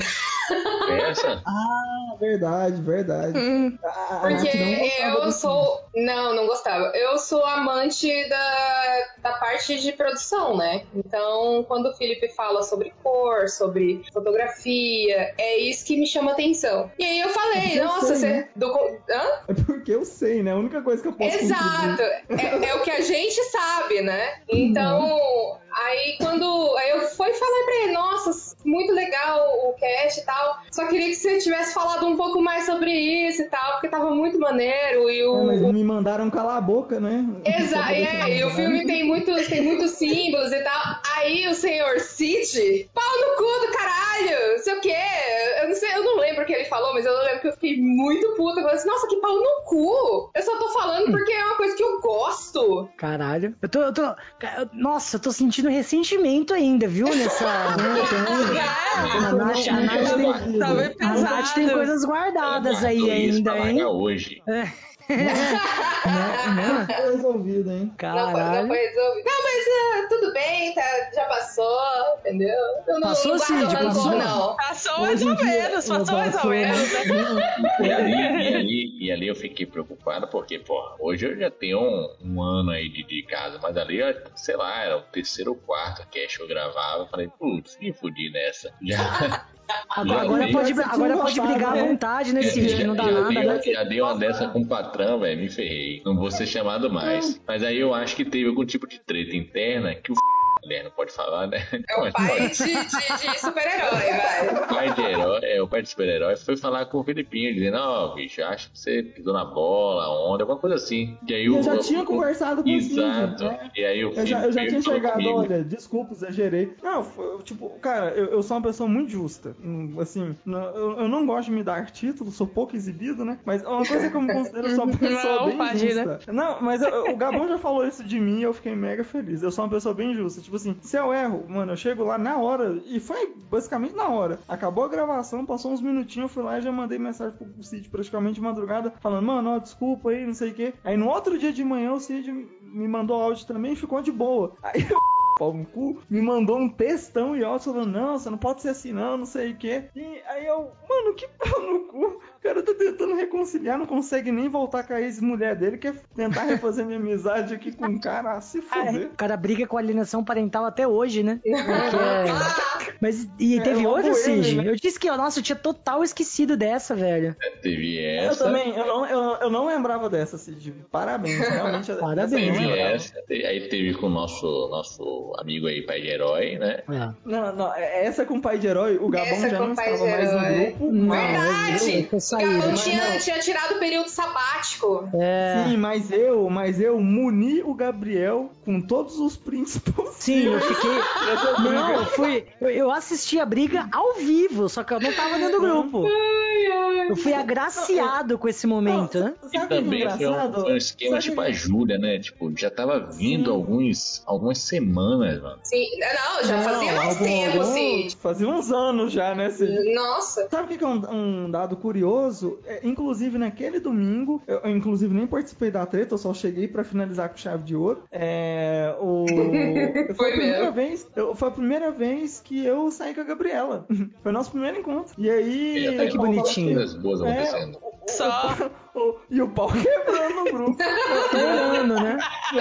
Essa? Ah, verdade, verdade. Hum, a, a porque não eu sou... Não, não gostava. Eu sou amante da, da parte de produção, né? Então, quando o Felipe fala sobre cor, sobre fotografia, é isso que me chama atenção. E aí eu falei, é eu nossa, sei, você... Né? Do... Hã? É porque eu sei, né? A única coisa que eu posso Exato. É, é o que a gente sabe, né? Então... Uhum. Aí quando aí eu fui e falei pra ele, nossa, muito legal o cast e tal, só queria que você tivesse falado um pouco mais sobre isso e tal, porque tava muito maneiro e o... É, mas me mandaram calar a boca, né? Exato, é, e o filme tem muitos, tem muitos símbolos e tal, aí o senhor Cid, pau no cu do caralho, não sei o quê, eu não sei, eu não lembro o que ele falou, mas eu lembro que eu fiquei muito puta, eu falei assim, nossa, que pau no cu, eu só tô falando porque é uma coisa que eu gosto. Caralho, eu tô, eu tô, nossa, eu tô sentindo ressentimento ainda, viu, nessa... A Nath, a Nath tem, a Nath tem coisas guardadas aí ainda, hein? Hoje. É. não, não foi resolvido, hein? Caralho. Não foi, não foi resolvido. Não, mas uh, tudo bem, tá, já passou, entendeu? Eu não, passou não sim, de passou, não. Passou mais ou menos, passou mais ou menos. E ali, e, ali, e ali eu fiquei preocupado porque, porra, hoje eu já tenho um, um ano aí de, de casa, mas ali, sei lá, era o terceiro ou quarto cast que eu gravava. Eu falei, putz, me fudi nessa. Já... Agora, agora, dei, pode, agora pode brigar né? à vontade nesse vídeo, que não dá eu nada, dei, né? Já dei uma dessa com o patrão, velho, me ferrei. Não vou ser chamado mais. Mas aí eu acho que teve algum tipo de treta interna que o Mulher não pode falar, né? É o pai de, de, de super-herói, vai. O pai de herói, é, o pai de super-herói foi falar com o Felipinho, dizendo, ó, oh, bicho, acho que você pisou na bola, onda, alguma coisa assim. E aí eu o, já o, tinha o, conversado com o Cid. Exato. Né? E aí o eu já, eu já tinha chegado, comigo. olha, desculpa, exagerei. Não, foi, tipo, cara, eu, eu sou uma pessoa muito justa. Assim, eu, eu não gosto de me dar título, sou pouco exibido, né? Mas uma coisa que eu me considero, eu sou uma pessoa não, bem imagina. justa. Não, mas eu, o Gabão já falou isso de mim e eu fiquei mega feliz. Eu sou uma pessoa bem justa. Tipo assim, se eu erro, mano, eu chego lá na hora, e foi basicamente na hora. Acabou a gravação, passou uns minutinhos, eu fui lá e já mandei mensagem pro Cid praticamente de madrugada, falando, mano, ó, desculpa aí, não sei o quê. Aí no outro dia de manhã o Cid me mandou áudio também e ficou de boa. Aí eu pau no cu, me mandou um textão e áudio falando, não, você não pode ser assim não, não sei o que. E aí eu, mano, que pau no cu. O cara tá tentando reconciliar, não consegue nem voltar com a ex-mulher dele, quer tentar refazer minha amizade aqui com o cara, a se foder. O cara briga com a alienação parental até hoje, né? É... Mas, e teve é, outra, Cid? Né? Eu disse que, nossa, eu tinha total esquecido dessa, velho. É, teve essa. Eu também, eu não, eu, eu não lembrava dessa, Cid. Parabéns, realmente. Parabéns. Teve essa, aí teve com o nosso, nosso amigo aí, pai de herói, né? É. Não, não, essa com o pai de herói, o Gabão essa já não estava mais no grupo. Não, verdade! Eu, eu o Gabão tinha, tinha tirado o período sabático. É. Sim, mas eu, mas eu muni o Gabriel com todos os prints possíveis. Sim, eu fiquei... Não, eu fui... Eu, eu assisti a briga ao vivo, só que eu não tava dentro do grupo. Eu fui agraciado com esse momento, né? E também foi um, foi um esquema Sabe tipo a Júlia, né? Tipo, já tava vindo alguns, algumas semanas, mano. Sim, não, já não, fazia mais algum, tempo, algum, Cid. Fazia uns anos já, né, Cid? Nossa. Sabe o que, que é um, um dado curioso? É, inclusive, naquele domingo, eu, eu inclusive nem participei da treta, eu só cheguei pra finalizar com chave de ouro. É, o, foi, foi a primeira vez, eu, foi a primeira vez que eu saí com a Gabriela. Foi o nosso primeiro encontro. E aí... É, que bonitinho. Coisas boas acontecendo. É, o, Só. O, o, e o pau quebrando no grupo. Estourando, né?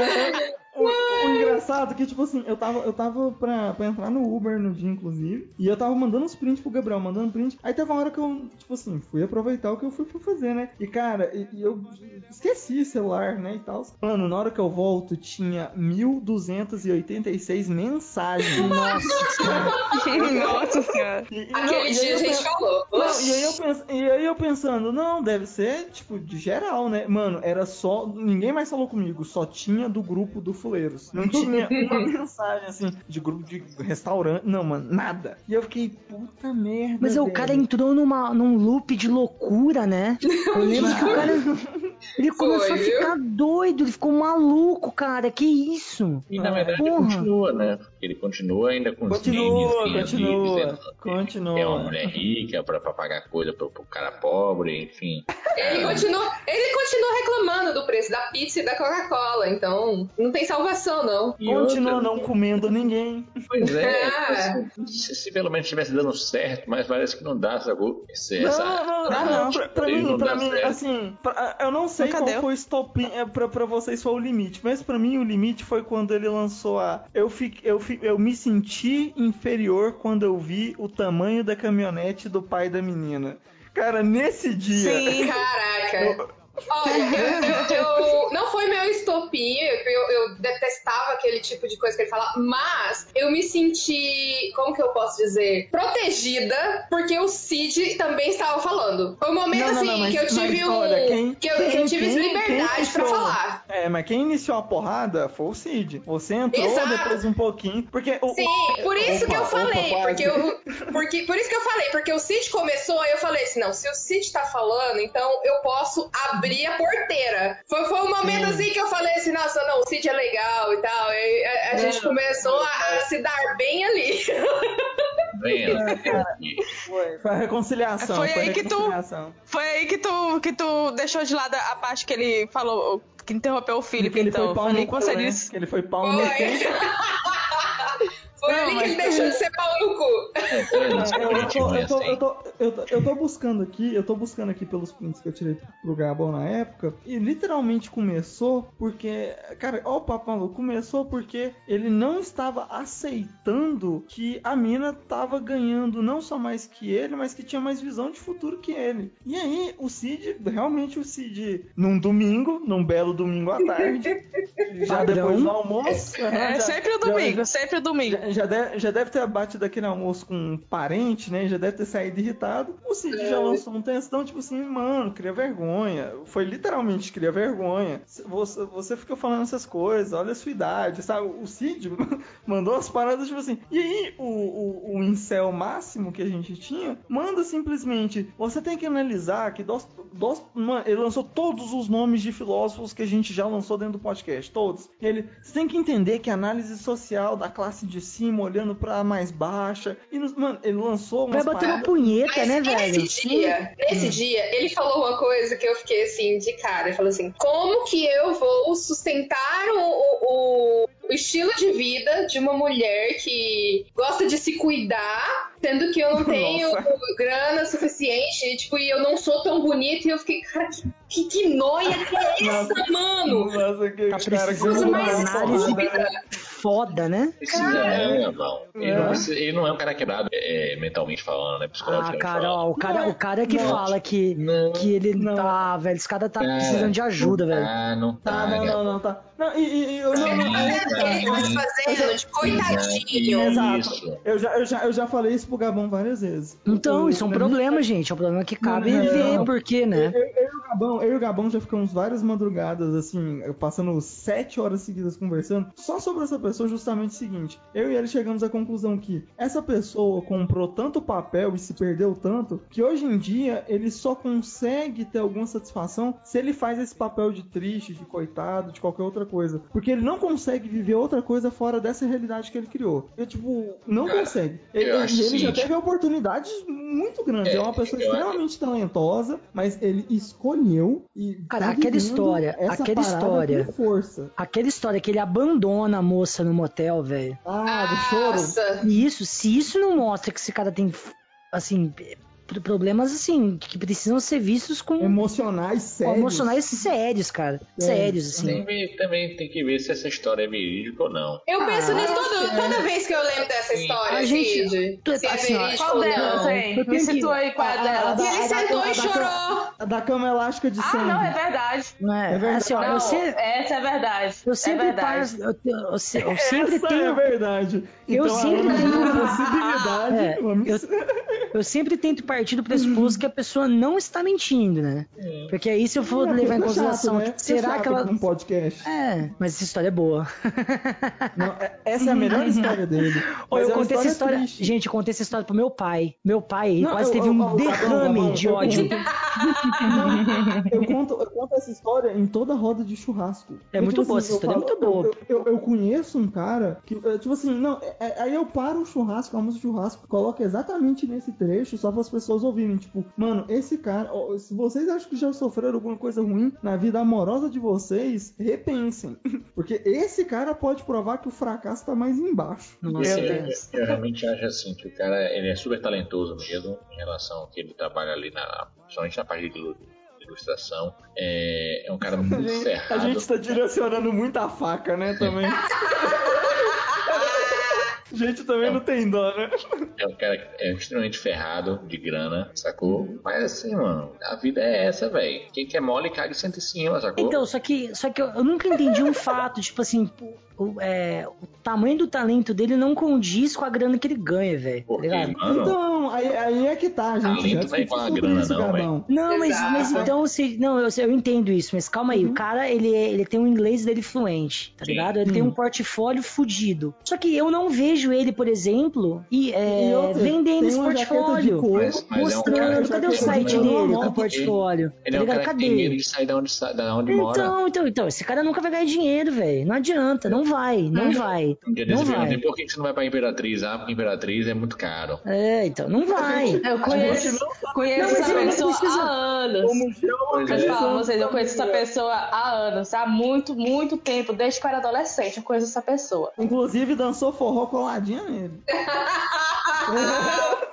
O, o engraçado é que, tipo assim, eu tava, eu tava pra, pra entrar no Uber no dia, inclusive, e eu tava mandando uns prints pro Gabriel, mandando print. Aí teve uma hora que eu, tipo assim, fui aproveitar o que eu fui pra fazer, né? E, cara, e, e eu esqueci o celular, né, e tal. Mano, na hora que eu volto, tinha mil duzentas e oitenta e seis mensagens. Nossa senhora. Nossa senhora. E, e, Aquele não, e dia a gente penso, falou. Não, e, aí eu pens, e aí eu pensando, não, deve ser, tipo, de geral, né? Mano, era só... Ninguém mais falou comigo, só tinha do grupo do Fuleiros. Não tinha uma mensagem, assim, de grupo de restaurante. Não, mano, nada. E eu fiquei, puta merda, Mas velho. o cara entrou numa, num loop de loucura, né? Eu lembro que o cara... Ele começou Foi, a ficar viu? doido, ele ficou maluco, cara. Que isso? E na verdade Porra. continua, né? Ele continua ainda com os Continua, memes, continua, dizendo continua. que é uma mulher rica pra, pra pagar coisa pro, pro cara pobre, enfim. Ele continua, ele continua reclamando do preço da pizza e da Coca-Cola, então não tem salvação, não. E Continua outra, não comendo ninguém. Pois é, Ah. se, se pelo menos estivesse dando certo, mas parece que não dá, sacou? Esse, Não, essa, não, Ah, não, não. pra, pra Ele mim, não pra dá mim, certo. assim, pra- eu não sei Nunca qual deu. foi o estopim, é, pra, pra vocês foi o limite, mas pra mim o limite foi quando ele lançou a... Eu, fiquei, eu, fi- eu me senti inferior quando eu vi o tamanho da caminhonete do pai da menina. Cara, nesse dia... Sim. Caraca. Olha, eu, eu- eu- não foi meu estopim, eu, eu detestava aquele tipo de coisa que ele fala, mas eu me senti, como que eu posso dizer, protegida, porque o Cid também estava falando. Foi um momento Não, não, assim não, mas- que eu tive mas, um. olha, quem- que, eu, quem- que eu tive quem- liberdade quem pra iniciou- falar. É, mas quem iniciou a porrada foi o Cid. Você entrou Exato. depois um pouquinho, porque... O, Sim, o- por isso opa, que eu falei, opa, porque, quase. eu, porque por isso que eu falei, porque o Cid começou, aí eu falei assim, não, se o Cid tá falando, então eu posso abrir a porteira. Foi, foi um momento Sim. assim que eu falei assim, nossa, não, o Cid é legal e tal, e a, a gente Não, começou a, a se dar bem ali. Venha. Foi, foi a reconciliação. Foi Foi, aí a que tu- reconciliação. Foi aí que tu, que tu deixou de lado a parte que ele falou, que interrompeu o Felipe, Que ele então. foi pau Foi ali no que cu, você né? disse. Que ele foi pau no cu. Foi Não, ali que mas- ele deixou de ser pau no cu. Eu, eu tô, eu, tô, eu, tô, eu, tô, eu tô buscando aqui, eu tô buscando aqui pelos prints que eu tirei pro Gabão na época, e literalmente começou porque, cara, ó o papo maluco, começou porque ele não estava aceitando que a mina tava ganhando não só mais que ele, mas que tinha mais visão de futuro que ele. E aí, o Cid, realmente o Cid, num domingo, num belo domingo à tarde, já Padrão. depois do almoço... É já, sempre o domingo, já, sempre o domingo. Já, já, deve, já deve ter batido aquele almoço com um parente, né? Já deve ter saído irritado. O Cid é. já lançou um textão, tipo assim, mano, cria vergonha. Foi literalmente cria vergonha. Você, você fica falando essas coisas, olha a sua idade, sabe? O Cid mandou as paradas, tipo assim. E aí, o, o, o incel máximo que a gente tinha, manda simplesmente, você tem que analisar que dos, dos, mano, ele lançou todos os nomes de filósofos que a gente já lançou dentro do podcast, todos. Ele, você tem que entender que a análise social da classe de cima, olhando pra mais baixa, e, mano, ele lançou umas Vai bater uma paradas... punheta, Mas né, velho? Nesse dia, nesse hum. dia, ele falou uma coisa que eu fiquei assim, de cara. Ele falou assim: como que eu vou sustentar o, o, o estilo de vida de uma mulher que gosta de se cuidar, sendo que eu não tenho Nossa. grana suficiente, tipo, e eu não sou tão bonita, e eu fiquei, cara, que, que, que noia que é essa, Nossa, mano? Nossa, que tá cara que precisando de uma mais análise foda, né? Precisa não, Gabão. Ele, não precisa, ele não é um cara quebrado é, mentalmente falando, né? Psicologicamente Ah, cara, falando. ó, o cara, o cara que não, fala que, não, que ele não. tá, velho, esse cara tá Cara, precisando de ajuda, não velho. Tá, não tá, tá. Não, não, não, tá. Não, e, e eu não, não, aí é que tá. Ele tá se fazendo de coitadinho. Exato. Eu já, eu, já, eu já falei isso pro Gabão várias vezes. Então, o, isso é um problema, minha... gente. É um problema que cabe não, não, ver não. por quê, né? Eu, eu, eu, e o Gabão, eu e o Gabão já ficamos várias madrugadas, assim, passando sete horas seguidas conversando, só sobre essa pessoa, justamente o seguinte. Eu e ele chegamos à conclusão que essa pessoa comprou tanto papel e se perdeu tanto, que hoje em dia ele só consegue ter alguma satisfação se ele faz esse papel de triste, de coitado, de qualquer outra coisa. Porque ele não consegue viver outra coisa fora dessa realidade que ele criou. Ele, tipo, não Cara, consegue. Ele, ele, ele já teve oportunidades muito grandes. É, é uma pessoa extremamente acho... talentosa, mas ele escolheu e Cara, tá aquela história, essa aquela história, com força. Aquela história que ele abandona a moça no motel, velho. Ah, do choro. Nossa. Isso, se isso não mostra que esse cara tem, assim, problemas, assim, que precisam ser vistos com... Emocionais sérios. Emocionais sérios, cara. É. Sérios, assim. Também, também tem que ver se essa história é verídica ou não. Eu penso ah, nisso toda, toda vez que eu lembro dessa Sim. história, a gente, Cid. Tu, se é assim, verídico qual ou delas, não. hein? Me citou aí qual é dela. E ele sentou e chorou. A da cama elástica de ah, sangue. Ah, não, é verdade. Não é, é verdade. Assim, ó, não, eu sempre, essa é verdade. Eu sempre é verdade. passo, eu, eu, eu, eu sempre essa tenho... é verdade. Eu então, sempre a tenho uma possibilidade. É, eu, eu sempre tento partir do pressuposto que a pessoa não está mentindo, né? É. Porque aí se eu for é, levar em consideração, chato, né? será chato que ela... um podcast. É, mas essa história é boa. Não, essa é a melhor história dele. Mas eu é contei essa história, triste. gente, eu contei essa história pro meu pai. Meu pai não, quase eu, teve eu, um eu, derrame Gabão, de eu ódio. Conto, não, eu, conto, eu conto essa história em toda roda de churrasco. É eu, muito tipo boa, assim, essa história falo, é muito boa. Eu, eu, eu conheço um cara que, tipo assim, não, é, aí eu paro o churrasco, a música de churrasco, coloco exatamente nesse trecho só para as pessoas ouvirem. Tipo, mano, esse cara, ó, se vocês acham que já sofreram alguma coisa ruim na vida amorosa de vocês, repensem. Porque esse cara pode provar que o fracasso tá mais embaixo. Nossa, eu, eu, eu realmente acho assim que o cara ele é super talentoso mesmo em relação ao que ele trabalha ali na, principalmente na parte de ilustração. É, é um cara muito a gente, ferrado. A gente tá direcionando muita faca, né, também. A gente também é, não tem dó, né? É um cara que é extremamente ferrado de grana, sacou? Uhum. Mas assim, mano, a vida é essa, velho. Quem quer mole, caga e senta em cima, sacou? Então, só que, só que eu, eu nunca entendi um fato, tipo assim, o, é, o tamanho do talento dele não condiz com a grana que ele ganha, velho. Tá ligado? Então, aí, aí é que tá, gente. Talento vai com a grana, isso, não, velho. Não, mas, mas então, se, não, eu, eu entendo isso, mas calma aí. Uhum. O cara, ele, ele tem um inglês dele fluente, tá Sim. ligado? Ele hum. tem um portfólio fudido. Só que eu não vejo ele, por exemplo, e, é, e outra, vendendo esse portfólio. Couro, mas, mas mostrando. É um cadê o site dele com o portfólio? Ele, ele tá é um cara cadê? que tem medo de sair da onde, da onde então, mora. Então, então, esse cara nunca vai ganhar dinheiro, velho. Não adianta, não vai, não vai. Um dia não vai. Por que você não vai pra Imperatriz? Ah, porque Imperatriz é muito caro. É, então, não vai. Eu conheço, conheço não, essa pessoa precisa... há anos. Deixa eu falar pra vocês, eu conheço essa pessoa há anos, há muito, muito tempo, desde que eu era adolescente, eu conheço essa pessoa. Inclusive, dançou forró coladinha nele.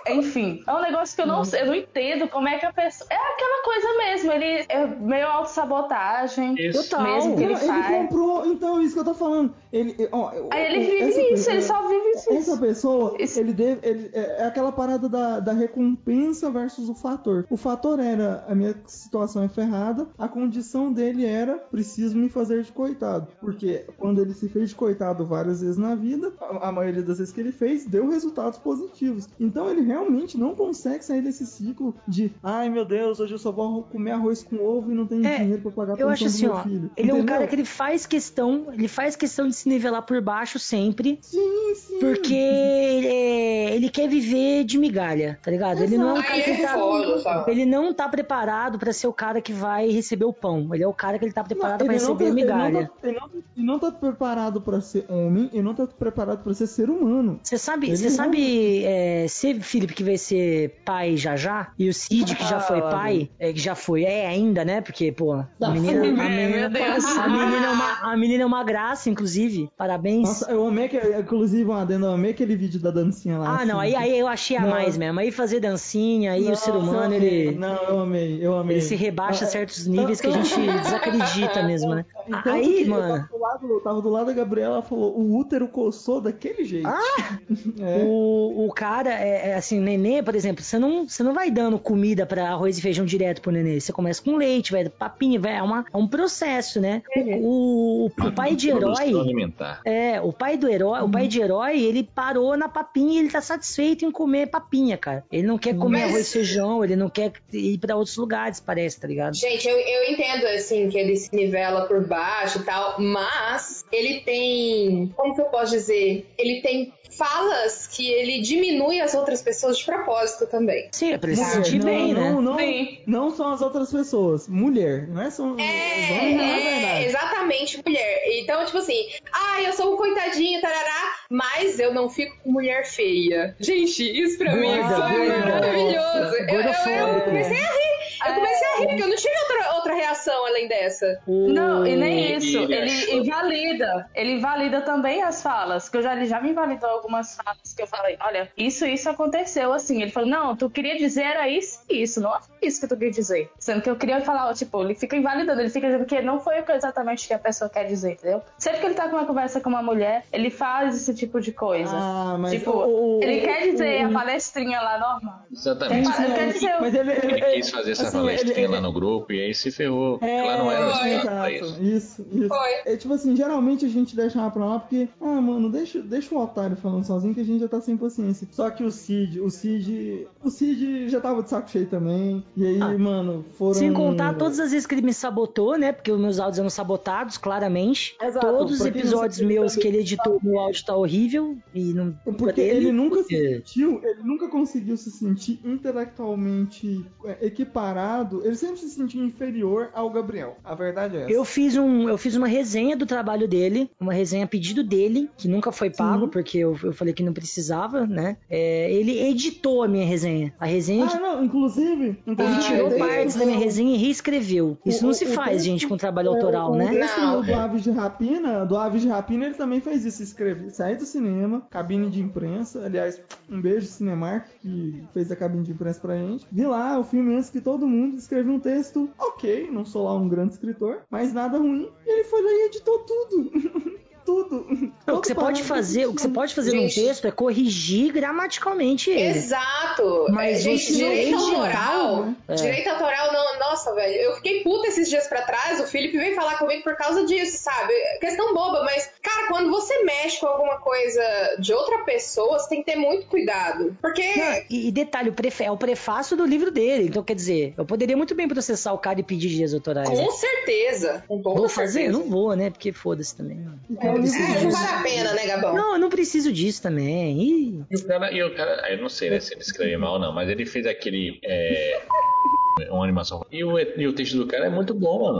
enfim, é um negócio que eu não sei, eu não entendo como é que a pessoa... É aquela coisa mesmo, ele é meio autossabotagem, Total. mesmo que ele Não, faz. Ele comprou, então, isso que eu tô falando. Ele, ó, Aí ele vive essa nisso, pessoa- ele só vive isso. Essa pessoa, ele deve, ele, é é aquela parada da, da recompensa versus o fator. O fator era, a minha situação é ferrada, a condição dele era, preciso me fazer de coitado. Porque quando ele se fez de coitado várias vezes na vida, a, a maioria das vezes que ele fez, deu resultados positivos. Então ele realmente não consegue sair desse ciclo de, ai meu Deus, hoje eu só vou comer arroz com ovo e não tenho É, dinheiro pra pagar a eu pensão acho do assim, meu ó, filho. ele é um Entendeu? cara que ele faz questão, ele faz questão de se nivelar por baixo sempre. Sim, sim. Porque ele, é- ele quer viver de migalha, tá ligado? Ele não é um cara que Aí é foda, tá, sabe? ele não tá preparado pra ser o cara que vai receber o pão. Ele é o cara que ele tá preparado Não, pra ele não receber tá- a migalha. Ele não, tá, ele, não, ele não tá preparado pra ser homem, ele não tá preparado pra ser ser humano. Você sabe, Ele você não- sabe, é, você, Felipe, que vai ser pai já já, e o Cid, que já Ah, foi lá pai, é, que já foi, é ainda, né? Porque, pô, a Já menina, foi. a É, menina, meu Deus. a menina é uma, a menina é uma graça, inclusive. Parabéns. Nossa, eu amei, que, inclusive, uma adendo, eu amei aquele vídeo da dancinha lá. Ah, não, assim. aí, aí eu achei a Não. mais mesmo. Aí fazer dancinha, aí o ser Nossa, humano, eu amei. ele, Não, eu amei, eu amei. ele se rebaixa a Ah, certos níveis que a gente desacredita mesmo, né? Então, Aí, porque mano, eu tava do, lado, eu tava do lado da Gabriela, ela falou, o útero coçou daquele jeito. Ah! É. o, o cara, é, é assim, nenê, por exemplo, você não, você não vai dando comida pra arroz e feijão direto pro nenê. Você começa com leite, vai, papinha, vai, é, uma, é um processo, né? O, o, o pai de Produção herói... alimentar. É, o pai do herói, o pai de herói, ele parou na papinha e ele tá satisfeito em comer papinha, cara. Ele não quer comer Mas- arroz e feijão, ele não quer ir pra outros lugares, parece, tá ligado? Gente, eu, eu entendo, assim, que ele se nivela por baixo e tal, mas ele tem, como que eu posso dizer? Ele tem falas que ele diminui as outras pessoas de propósito também. Sim, é pra ele se Mulher, sentir não, bem, né? não, não, Sim. não são as outras pessoas. Mulher, não é só. não É, é é, verdade. exatamente, mulher. Então, tipo assim, ah, eu sou um coitadinho, tarará, mas eu não fico com mulher feia. Gente, isso pra mim Gorda, foi gorda. maravilhoso. Eu, eu, eu Gordofóbico. comecei a rir. Eu comecei a rir, porque eu não tive outra, outra reação além dessa. Não, e nem E- isso. e ele Ele achou- invalida. Ele invalida também as falas. Que eu já, ele já me invalidou algumas falas que eu falei. Olha, isso isso aconteceu assim. Ele falou, não, tu queria dizer era isso e isso. Não é isso que tu queria dizer. Sendo que eu queria falar, tipo, ele fica invalidando. Ele fica dizendo que não foi exatamente o que a pessoa quer dizer, entendeu? Sempre que ele tá com uma conversa com uma mulher, ele faz esse tipo de coisa. Ah, mas tipo, o- o- ele o- quer dizer o- a palestrinha lá normal. Exatamente. Ele quer dizer... Mas ele, ele, Ele quis fazer essa assim, palestrinha ele- lá no grupo e aí se ferrou. É, Lá não era o espaço pra exato, isso. isso, isso. Foi. É tipo assim, geralmente a gente deixa ela pra lá porque, ah, mano, deixa, deixa o otário falando sozinho que a gente já tá sem paciência. Só que o Cid, o Cid, o Cid já tava de saco cheio também. E aí, Ah, mano, foram... Sem contar todas as vezes que ele me sabotou, né? Porque os meus áudios eram sabotados, claramente. Exato, Todos os pra quem não episódios sabe, meus ele que ele editou, o áudio tá horrível. E não. culpa Porque dele, ele nunca se porque- sentiu, ele nunca conseguiu se sentir intelectualmente é, equiparado, ele sempre se sentiu inferior ao Gabriel. A verdade é essa. Eu fiz, um, eu fiz uma resenha do trabalho dele, uma resenha a pedido dele, que nunca foi pago, Sim. porque eu, eu falei que não precisava, né? É, ele editou a minha resenha. A resenha Ah, que não, inclusive... ele inclusive tirou é, partes é, da minha resenha e reescreveu. Isso O- não o- se o faz, texto- gente, com trabalho é, autoral, o, né? O texto Não. do Aves de Rapina, do Aves de Rapina, ele também fez isso, escreve, sai do cinema, cabine de imprensa, aliás, um beijo Cinemark, que fez a cabine de imprensa pra gente. Vi lá o filme antes que todo mundo, escrevi um texto, ok, não sou lá um grande escritor, mas nada ruim, e ele foi lá e editou tudo. Tudo. Não, o que você pode fazer, o que você pode fazer num Gente. texto é corrigir gramaticalmente ele. Exato. Mas É, gente, você direito editar, autoral. né? É. Direito autoral, não, nossa, velho. Eu fiquei puta esses dias pra trás. O Felipe veio falar comigo por causa disso, sabe? Questão boba, mas, cara, quando você mexe com alguma coisa de outra pessoa, você tem que ter muito cuidado. Porque. Não, e, e detalhe, o prefe- é o prefácio do livro dele. Então, quer dizer, eu poderia muito bem processar o cara e pedir direitos autorais. né? Com certeza. Com toda Vou fazer? certeza. Não vou, né? Porque foda-se também. Então, É, livro não de- vale a pena, né, Gabão? Não, eu não preciso disso também. Ih, E o cara, e o cara, eu não sei, né, se ele escreveu mal ou não, mas ele fez aquele. É, uma animação. E o, e o texto do cara é muito bom, mano.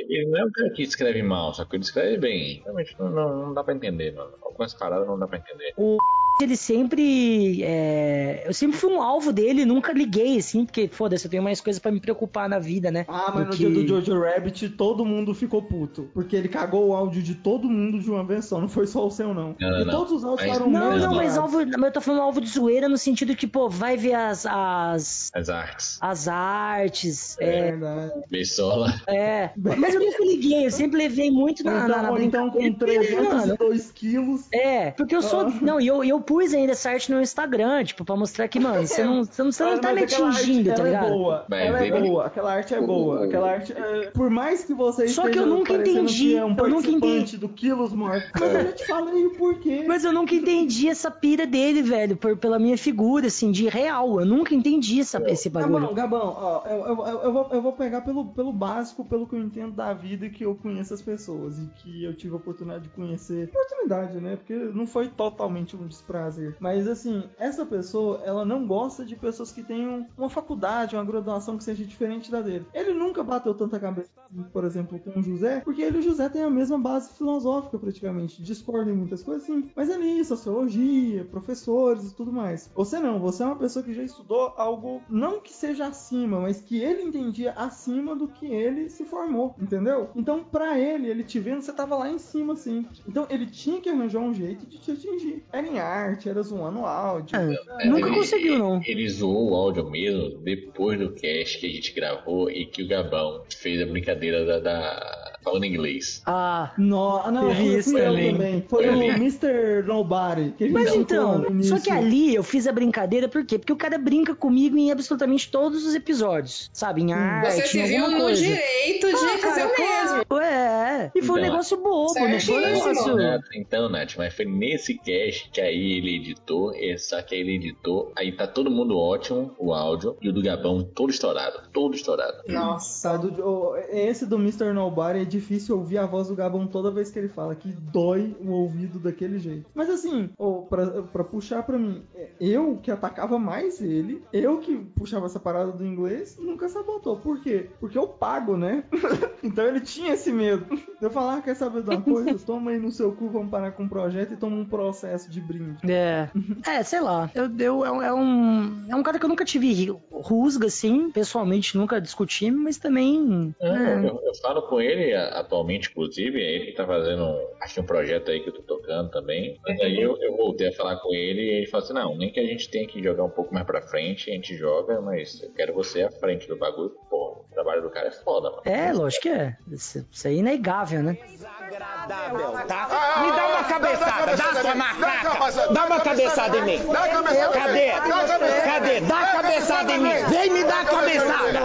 ele não é um cara que escreve mal, só que ele escreve bem. Realmente não, não, não dá pra entender, mano. Algumas paradas não dá pra entender. O ele sempre... É... Eu sempre fui um alvo dele, nunca liguei, assim, porque, foda-se, eu tenho mais coisas pra me preocupar na vida, né? Ah, mas do no que... dia do Jojo Rabbit, todo mundo ficou puto. Porque ele cagou o áudio de todo mundo de uma vez só, não foi só o seu, não. Não, e não, todos os áudios mas... ficaram Não, meio não, mas separados. alvo, mas eu tô falando alvo de zoeira no sentido que, pô, vai ver as... As, as artes. As artes. É, é verdade. Beisola. É, mas eu nunca liguei, eu sempre levei muito na, então, na, na então com trezentos e dois quilos. É, porque eu sou. Ah. Não, e eu, eu pus ainda essa arte no Instagram, tipo, pra mostrar que, mano, você não, você não, você não tá me atingindo, arte, tá ligado? Ela é boa, Mas ela é ele... boa, aquela arte é boa. Aquela arte, é, por mais que você Só que eu nunca entendi. Que é um eu nunca entendi do Quilos Morto. Mas eu já te falei o porquê. Mas eu nunca entendi essa pira dele, velho, por, pela minha figura, assim, de real. Eu nunca entendi essa, esse bagulho. Gabão, Gabão, ó, eu, eu, eu, eu, vou, eu vou pegar pelo, pelo básico, pelo que eu entendo da vida e que eu conheço as pessoas. E que eu tive a oportunidade de conhecer. Oportunidade, né? Porque não foi totalmente um desprazer. Mas assim, essa pessoa, ela não gosta de pessoas que tenham uma faculdade, uma graduação que seja diferente da dele. Ele nunca bateu tanta cabeça, por exemplo, com o José, porque ele e o José têm a mesma base filosófica, praticamente. Discordam em muitas coisas, sim. Mas é nisso, sociologia, professores e tudo mais. Você não, você é uma pessoa que já estudou algo, não que seja acima, mas que ele entendia acima do que ele se formou, entendeu? Então, pra ele, ele te vendo, você tava lá em cima, assim. Então, ele tinha que arranjar um jeito de te atingir. Era em arte, era zoando o áudio. É, nunca ele, conseguiu, não. Ele, ele zoou o áudio mesmo depois do cast que a gente gravou e que o Gabão fez a brincadeira da... da... falando inglês. Ah, no, não, fui, fui eu também. Foi, foi o mister Nobody. Que a gente Mas então, só que ali eu fiz a brincadeira, por quê? Porque o cara brinca comigo em absolutamente todos os episódios, sabe? Em arte, Você se em viu alguma no coisa. direito de ah, fazer cara, o mesmo. Claro, é. E foi então, um negócio bobo, não foi um negócio... Nath, então, Nath, mas foi nesse cast que aí ele editou, só que aí ele editou, aí tá todo mundo ótimo, o áudio, e o do Gabão todo estourado, todo estourado. Nossa. Do, o, esse do mister Nobody é difícil ouvir a voz do Gabão toda vez que ele fala, que dói o ouvido daquele jeito. Mas assim, oh, pra, pra puxar pra mim, eu que atacava mais ele, eu que puxava essa parada do inglês, nunca sabotou. Por quê? Porque eu pago, né? Então ele tinha esse medo. Eu falar, ah, quer saber de uma coisa? Toma aí no seu cu, vamos parar com o projeto e toma um processo de brinde. É, é, sei lá. Eu, eu, é, um, é um cara que eu nunca tive rusga, assim, pessoalmente nunca discuti, mas também... É, é. eu, eu falo com ele atualmente, inclusive, é ele que tá fazendo, acho que um projeto aí que eu tô tocando também. Mas aí eu, eu voltei a falar com ele e ele falou assim, não, nem que a gente tenha que jogar um pouco mais pra frente, a gente joga, mas eu quero você à frente do bagulho. Pô, o trabalho do cara é foda, mano. É, lógico que é. Isso, isso aí é inegável, né? Desagradável, tá? Me dá uma cabeçada, dá sua macaca. Dá uma cabeçada em mim. Cadê? Cadê? Dá a cabeçada em mim. Vem me dar a cabeçada.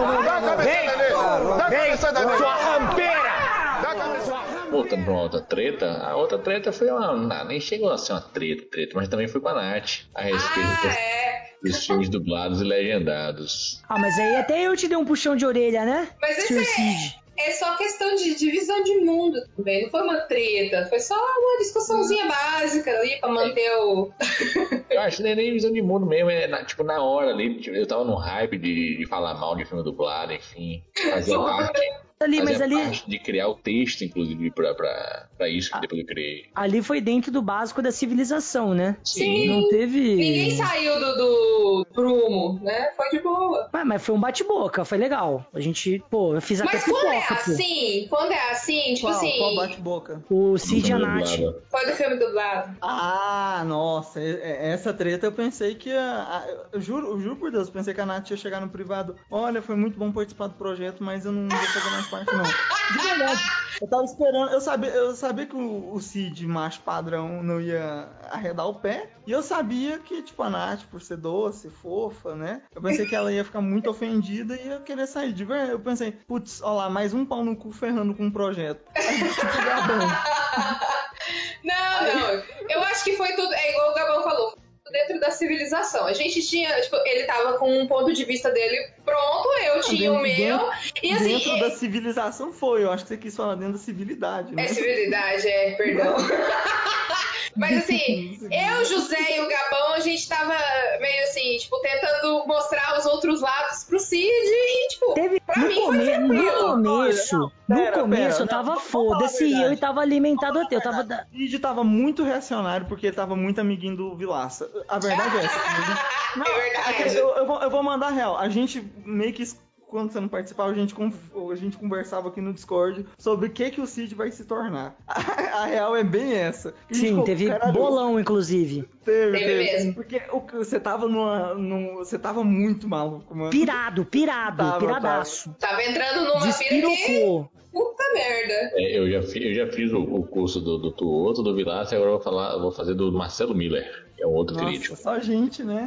Vem, vem, sua rampeira. Voltando pra uma outra treta, a outra treta foi uma. Não, nem chegou a ser uma treta, treta, mas também foi com a Nath a respeito Ah, dos, é. dos filmes dublados e legendados. Ah, mas aí até eu te dei um puxão de orelha, né? Mas esse é, é só questão de divisão de mundo também. Não foi uma treta, foi só uma discussãozinha básica ali pra manter o. Eu acho que não é nem visão de mundo mesmo, é na, tipo, na hora ali, tipo, eu tava no hype de, de falar mal de filme dublado, enfim, fazia parte. Ali, Fazia mas ali... parte de criar o texto, inclusive, pra, pra, pra isso que depois eu criei. Ali foi dentro do básico da civilização, né? Sim. Não teve... Ninguém saiu do, do prumo, né? Foi de boa. Mas, mas foi um bate-boca, foi legal. A gente, pô, eu fiz até Mas quando é pipoca, pô. assim, quando é assim, tipo qual, assim... Qual bate-boca? O Cid e a Nath. Foi do filme dublado. Ah, nossa, essa treta eu pensei que a, eu juro, eu juro por Deus, eu pensei que a Nath ia chegar no privado. Olha, foi muito bom participar do projeto, mas eu não vou fazer mais parte, não. De verdade, eu tava esperando, eu sabia, eu sabia que o, o Cid, macho padrão, não ia arredar o pé. E eu sabia que, tipo, a Nath, por ser doce, fofa, né? Eu pensei que ela ia ficar muito ofendida e ia querer sair. De verdade, eu pensei, putz, ó lá, mais um pau no cu ferrando com um projeto. Aí, tipo, Gabão. Não, não. Eu acho que foi tudo. É igual o Gabão falou. Dentro da civilização. A gente tinha, tipo, ele tava com um ponto de vista dele pronto, eu tinha o meu. Dentro, e assim. Dentro da civilização foi, eu acho que você quis falar dentro da civilidade, né? É civilidade, é, perdão. Mas assim, eu, José e o Gabão, a gente tava meio assim, tipo, tentando mostrar os outros lados pro Cid e, tipo, Teve, pra no mim come, foi tranquilo. No começo, Não, no pera, começo pera, eu não, tava vamos falar a foda-se e verdade. eu tava alimentado até. Eu tava. da- O Cid tava muito reacionário porque ele tava muito amiguinho do Vilaça. A verdade é essa. Não, É verdade. é que eu, eu vou, eu vou mandar real. A gente meio que, quando você não participava, a gente, con- a gente conversava aqui no Discord sobre o que, que o Cid vai se tornar. A, a real é bem essa. E, Sim, tipo, teve caralho, bolão, inclusive. Teve, Teve teve. mesmo. Porque o, você tava numa, num, você tava muito maluco, mano. Pirado, pirado, Tava, piradaço. Tava entrando numa pira que... Despirocou. Puta merda. É, eu, já fi- eu já fiz o, o curso do, do Tuoto, do Vilaça, e agora eu vou, falar, eu vou fazer do Marcelo Miller, que é um outro Nossa, crítico. só gente, né?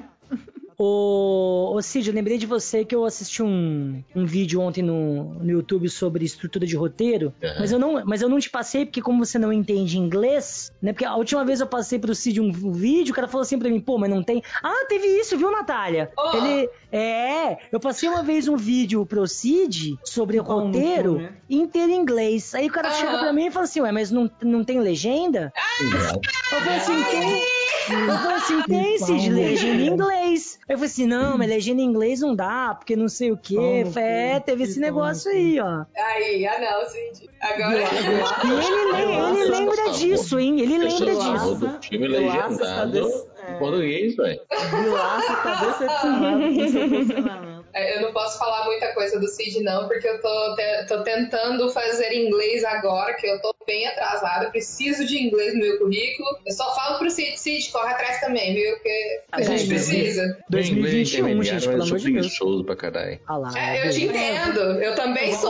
Ô, ô Cid, eu lembrei de você que eu assisti um, um vídeo ontem no, no YouTube sobre estrutura de roteiro, Uhum. mas, eu não, mas eu não te passei porque como você não entende inglês, né? Porque a última vez eu passei pro Cid um, um vídeo, o cara falou assim pra mim, pô, mas não tem... Ah, teve isso, viu, Natália? Oh. Ele... É, eu passei uma vez um vídeo pro Cid sobre Então, no roteiro filme, né? inteiro em inglês. Aí o cara Aham. chega pra mim e fala assim, ué, mas não, não tem legenda? Eu falei assim, tem... Eu falei assim, tem, Cid, legenda em inglês. Eu falei assim, não, mas legenda em inglês não dá, porque não sei o quê. Pau no Falei, é, cu, teve que esse pau no negócio cu. aí, ó. Aí, ah não, Cid. Agora... E ele, lem- ele lembra disso, hein? Ele lembra Eu sou a favor disso. do filme Vilaça está legendado des- em português, velho. Vilaça tá decepcionado com seu posicionamento. É, eu não posso falar muita coisa do Cid, não, porque eu tô, te- tô tentando fazer inglês agora, que eu tô bem atrasada. Eu preciso de inglês no meu currículo. Eu só falo pro Cid, Cid, corre atrás também, viu? Porque Ah, a gente gente, precisa. dois mil e vinte e um, Inglês gente, intermediário, pelo mas amor eu de sou Deus. preguiçoso pra caralho. Ah lá, É, eu te entendo, eu também sou.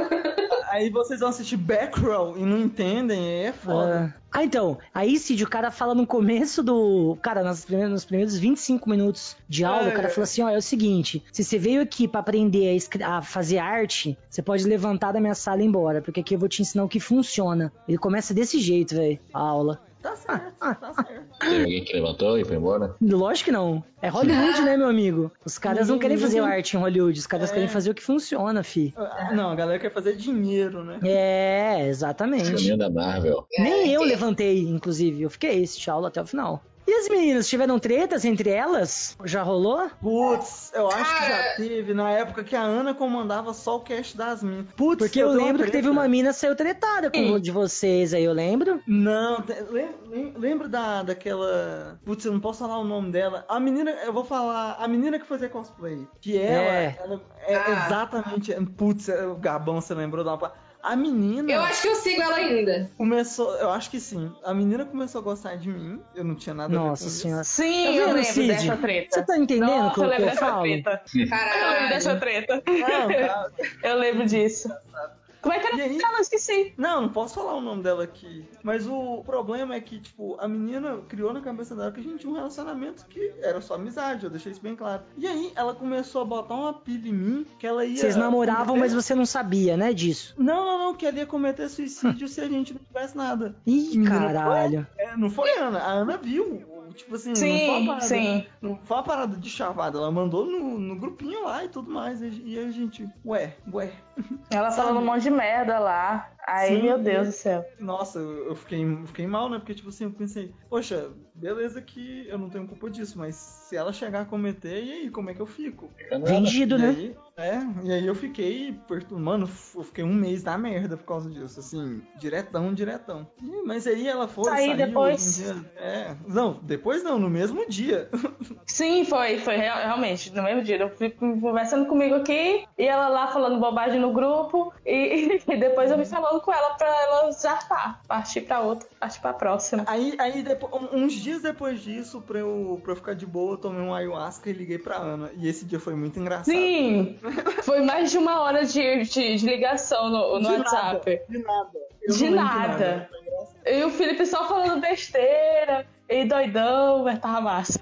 Aí vocês vão assistir Backrow e não entendem, é foda. Ah. Ah, então, aí, Cid, o cara fala no começo do... Cara, nos primeiros, nos primeiros vinte e cinco minutos de aula, É, o cara é. falou assim, ó, é o seguinte, se você veio aqui pra aprender a, escre- a fazer arte, você pode levantar da minha sala e ir embora, porque aqui eu vou te ensinar o que funciona. Ele começa desse jeito, velho, a aula. Tá certo, tá certo. Teve alguém que levantou e foi embora? Lógico que não. É Hollywood, né, meu amigo? Os caras não querem fazer arte em Hollywood, os caras É. querem fazer o que funciona, fi. Ah, Não, a galera quer fazer dinheiro, né? É, exatamente. Caminho da Marvel. Nem eu levantei, inclusive. Eu fiquei esse aula até o final. E as meninas, tiveram tretas entre elas? Já rolou? Putz, eu acho que já Cara. teve na época que a Ana comandava só o cast das minas. Putz, Porque eu tenho uma lembro que teve treta. uma mina que saiu tretada com o de vocês aí, eu lembro. Não, te- lem- lem- lembra da, daquela. Putz, eu não posso falar o nome dela. A menina, eu vou falar. A menina que fazia cosplay. Que ela. É. ela é Ah. exatamente. Putz, o Gabão, você lembrou da uma. A menina Eu acho que eu sigo ela ainda. começou. Eu acho que sim. A menina começou a gostar de mim. Eu não tinha nada Nossa a ver com senhora. Sim, Tá eu vendo, lembro Cid? dessa treta. Você tá entendendo o Nossa, que eu eu, que lembro eu dessa falo? treta. Eu lembro Caralho. dessa treta. isso. Não, cara. Eu lembro disso. Como é que E aí? era? Eu esqueci. Não, não posso falar o nome dela aqui. Mas o problema é que, tipo, a menina criou na cabeça dela que a gente tinha um relacionamento que era só amizade, eu deixei isso bem claro. E aí, ela começou a botar uma pilha em mim que ela ia... Vocês namoravam, cometer- mas você não sabia, né, disso? Não, não, não, que ela ia cometer suicídio se a gente não tivesse nada. Ih, Menina, caralho. Foi, é, não foi a Ana, a Ana viu. Tipo assim, não foi Sim, uma parada, sim. não foi uma parada de chavada, ela mandou no, no grupinho lá e tudo mais. E, e a gente, ué, ué. Ela Sabe? falando um monte de merda lá. Aí, Sim. meu Deus do céu. Nossa, eu eu fiquei, eu fiquei mal, né? Porque, tipo assim, eu pensei, poxa, beleza que eu não tenho culpa disso, mas se ela chegar a cometer, e aí, como é que eu fico? Vendido, E né? aí, é, e aí eu fiquei, pertu- mano, eu fiquei um mês na merda por causa disso, assim, diretão, diretão. E- mas aí ela foi, Aí saiu, depois- hoje em dia, é, não, depois não, no mesmo dia. Sim, foi, foi real- realmente, no mesmo dia. Eu fui conversando comigo aqui e ela lá falando bobagem no grupo e, e depois eu fui falando com ela pra ela zarpar, partir pra outra, partir pra próxima. Aí, aí depois, um- uns dias depois disso, pra eu, pra eu ficar de boa, eu tomei um ayahuasca e liguei pra Ana. E esse dia foi muito engraçado. Sim, foi mais de uma hora de, de, de ligação no, no De WhatsApp. nada, de nada. Eu De não lembro nada. Foi engraçado. E o Felipe só falando besteira, e doidão, mas tava massa.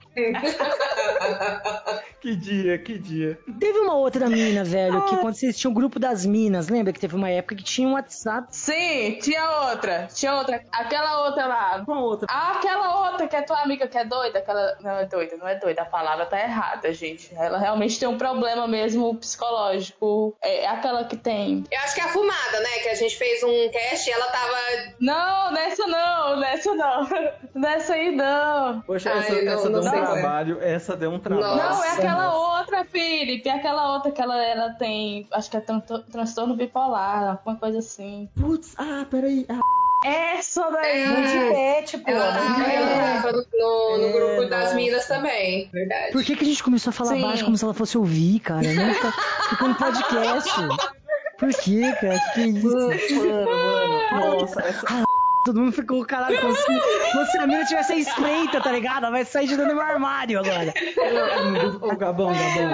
Que dia, que dia. Teve uma outra mina, velho, que quando vocês tinham o grupo das minas, lembra que teve uma época que tinha um WhatsApp? Sim, tinha outra, tinha outra, aquela outra lá. Qual outra? Ah, aquela outra que é tua amiga que é doida, aquela. Não é doida, não é doida, a palavra tá errada, gente. Ela realmente tem um problema mesmo psicológico. É, é aquela que tem. Eu acho que é a fumada, né? Que a gente fez um cast e ela tava. Não, nessa não, nessa não. Nessa aí não. Poxa, Ai, essa, não, essa não deu sei um trabalho, essa deu um trabalho. Não, é aquela Nossa. outra, Felipe. É aquela outra que ela, ela tem. Acho que é tran- transtorno bipolar, alguma coisa assim. Putz, ah, peraí. Ah, essa daí. É, É, tipo, ela tava, ela tava no, no É, grupo das nossa. minas também, verdade. Por que, que a gente começou a falar Sim. baixo como se ela fosse ouvir, cara? Nunca ficou no podcast. Por que, cara? Que isso? Mano, mano. Nossa, essa. Todo mundo ficou, caralho, como se, como se a mina tivesse a espreita, tá ligado? Ela vai sair de dentro do meu armário agora. Ô, Gabão, Gabão,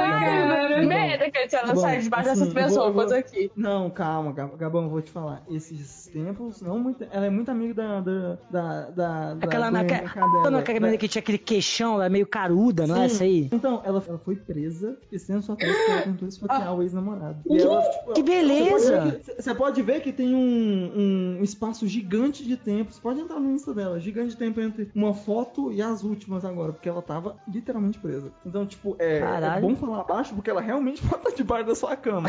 Ai, Gabão. medo que ela Bom, sai debaixo assim, dessas eu vou- eu pessoas vou- aqui. Não, calma, Gab- Gabão, eu vou te falar. Esses tempos, não muito. Ela é muito amiga da. da. da. da, da Aquela, Goiânia aquela, Cadela. não, aquela menina que tinha aquele queixão, ela é meio caruda, não é essa aí? Então, ela, ela foi presa esse tempo só atrás porque ela tentou esfaquear o ex-namorado. Que- E ela, tipo, que beleza! Você pode, ver que, você pode ver que tem um, um espaço gigante de tempo. Você pode entrar no Insta dela, gigante de tempo entre uma foto e as últimas agora, porque ela tava literalmente presa. Então, tipo, é, é Caralho. bom falar abaixo porque ela realmente pode estar debaixo da sua cama.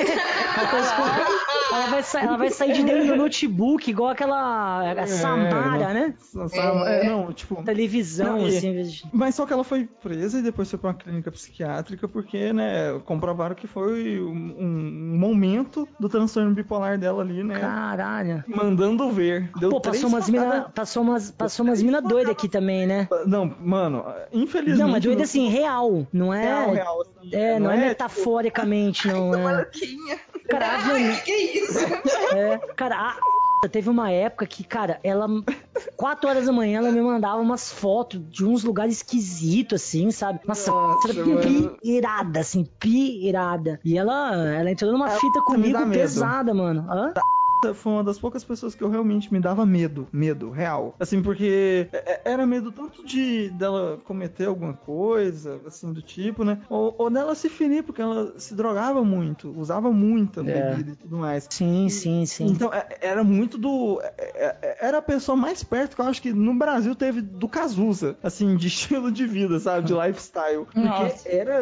Ela, tá escondendo- ela vai sair, ela vai sair de dentro do notebook, igual aquela a Samara, não, né? Sam- é, não, tipo. Televisão, Não, e- assim. em vez de- Mas só que ela foi presa e depois foi pra uma clínica psiquiátrica porque, né, comprovaram que foi um, um momento do transtorno bipolar dela ali, né? Caralho. Mandando ver. Deu Pô, três passou umas mina, facadas- passou umas, passou umas mina doidas aqui também, né? Não, mano, infelizmente. Não, mas doida não- assim, real, não é? Real, real, assim, É, não, é, tipo, metaforicamente, não é. Cara, a Vani- Que isso? É, cara, a teve uma época que, cara, ela quatro horas da manhã ela me mandava umas fotos de uns lugares esquisitos, assim, sabe? Nossa, Nossa, era mano. pirada, assim, pirada. E ela, ela entrou numa Ela fita me comigo dá medo. pesada, mano. Hã? Foi uma das poucas pessoas que eu realmente me dava medo, medo, real. Assim, porque é- era medo tanto de dela cometer alguma coisa, assim, do tipo, né? Ou, ou dela se ferir, porque ela se drogava muito, usava muita É. bebida e tudo mais. Sim, sim, sim. Então, é- era muito do... é- é- Era a pessoa mais perto que eu acho que no Brasil teve do Cazuza, assim, de estilo de vida, sabe? De lifestyle. Porque Nossa. era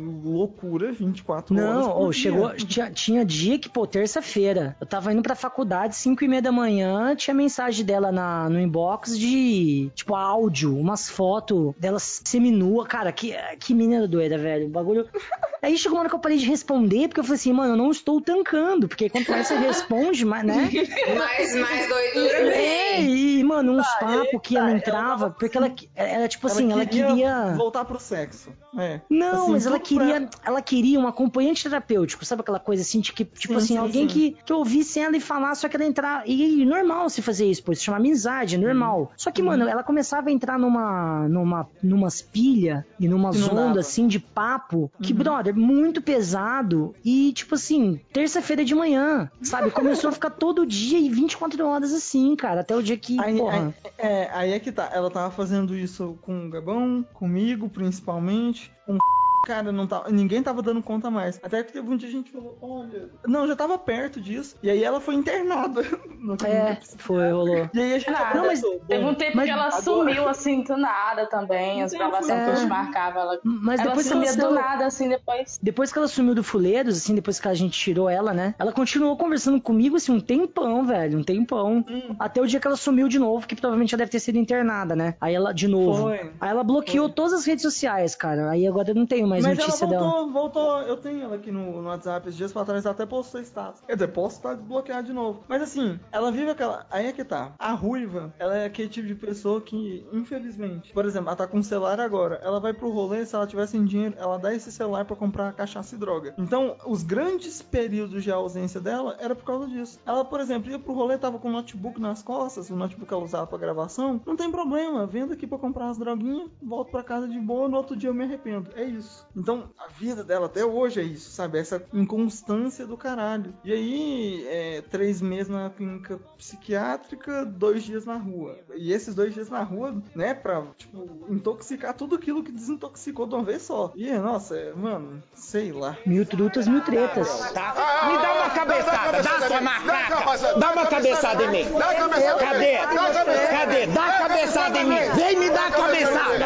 loucura vinte e quatro horas Não, por ô, dia. chegou, tinha, tinha dia que, pô, terça-feira, eu tava indo pra faculdade, cinco e meia da manhã, tinha mensagem dela na, no inbox de, tipo, áudio, umas fotos dela seminua, cara, que, que menina doida, velho, o bagulho... Aí chegou uma hora que eu parei de responder, porque eu falei assim, mano, eu não estou tancando, porque quanto mais você responde, mais, né? Mais, mais doidura É, vem. e, mano, uns papos que ela entrava, porque ela, ela tipo assim, ela queria... voltar pro sexo. É. Não, Assim, mas ela tudo queria, pra- ela queria um acompanhante terapêutico, sabe aquela coisa assim, de que, tipo Sim, assim, sim, alguém sim. que, que ouvisse ela e falasse, só que ela entrar, e, e normal se fazer isso, pô, isso chama amizade, é normal. Só que, mano, ela começava a entrar numa, numa, numas pilha e numas Que não ondas, dava. assim, de papo, que, Uhum. brother, muito pesado, e, tipo assim, terça-feira de manhã, sabe, começou a ficar todo dia e vinte e quatro horas assim, cara, até o dia que, Aí, porra... aí- é, aí é que tá. Ela tava fazendo isso com o Gabão, comigo, principalmente. Com cara, não tava, ninguém tava dando conta mais. Até que teve um dia a gente falou, olha... Não, já tava perto disso. E aí ela foi internada. no É, foi, rolou. E aí a gente Nada. já Não, mas- pensou, Teve um bom, tempo mas que ela agora- sumiu assim do nada também. As Então, gravações que a é. gente marcava. Ela, Mas ela depois que ela sumia saiu- do nada, assim, depois. Depois que ela sumiu do Fuleiros, assim, depois que a gente tirou ela, né? Ela continuou conversando comigo, assim, um tempão, velho, um tempão. Até o dia que ela sumiu de novo, que provavelmente ela deve ter sido internada, né? Aí ela, de novo. Foi. Aí ela bloqueou todas as redes sociais, cara. Aí agora eu não tenho mais Mas notícia ela dela. voltou, voltou. Eu tenho ela aqui no, no WhatsApp esses dias pra trás, ela até postou status. Quer dizer, posso estar desbloqueado de novo. Mas assim, ela vive aquela. Aí é que tá. A ruiva, ela é aquele tipo de pessoa que, infelizmente, por exemplo, ela tá com um celular agora. Ela vai pro rolê, se ela tiver sem dinheiro, ela dá esse celular pra comprar cachaça e droga. Então, os grandes períodos de ausência dela era por causa disso. Ela, por exemplo, ia pro rolê, tava com o notebook nas costas, o notebook que ela usava pra gravação. Não tem problema, vendo aqui pra comprar umas droguinhas, volto pra casa de boa, no outro dia eu me arrependo. É isso. Então, a vida dela até hoje é isso, sabe? Essa inconstância do caralho. E aí, é, três meses na clínica psiquiátrica, dois dias na rua. E esses dois dias na rua, né, pra, tipo, intoxicar tudo aquilo que desintoxicou de uma vez só. E, nossa, é, mano, sei lá. Mil trutas, mil tretas. Tá? Me dá uma cabeçada, dá sua macaca. Dá uma cabeçada em mim. Cadê? Cadê? Dá a cabeçada em mim. Vem me dar a cabeçada.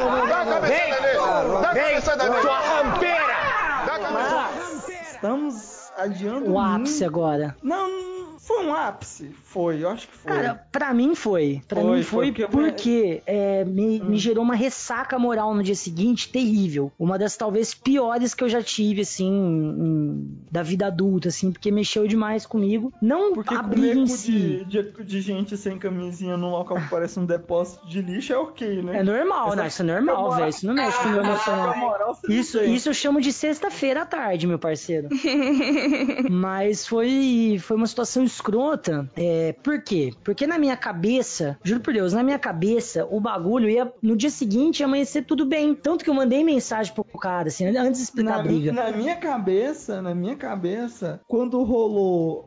Vem, vem, sua rampeira. Estamos adiando O ápice muito. agora. Não, Foi um ápice? Foi, eu acho que foi. Cara, pra mim foi. Pra Foi, mim foi, foi, porque porque é, me, Hum. me gerou uma ressaca moral no dia seguinte terrível. Uma das talvez piores que eu já tive, assim, em- da vida adulta, assim, porque mexeu demais comigo. Não Porque a comer briga em cu si. de, de, de gente sem camisinha num local que parece um depósito de lixo é ok, né? É normal, Essa- né? Isso é normal, moral- velho. Isso não mexe com o meu A emocional. moral você não Isso, tem. isso eu chamo de sexta-feira à tarde, meu parceiro. Mas foi, foi uma situação escrota. É, por quê? Porque na minha cabeça, juro por Deus, na minha cabeça, o bagulho ia, no dia seguinte, ia amanhecer tudo bem. Tanto que eu mandei mensagem pro cara, assim, antes de explicar Na, a briga. na minha cabeça, na minha cabeça, quando rolou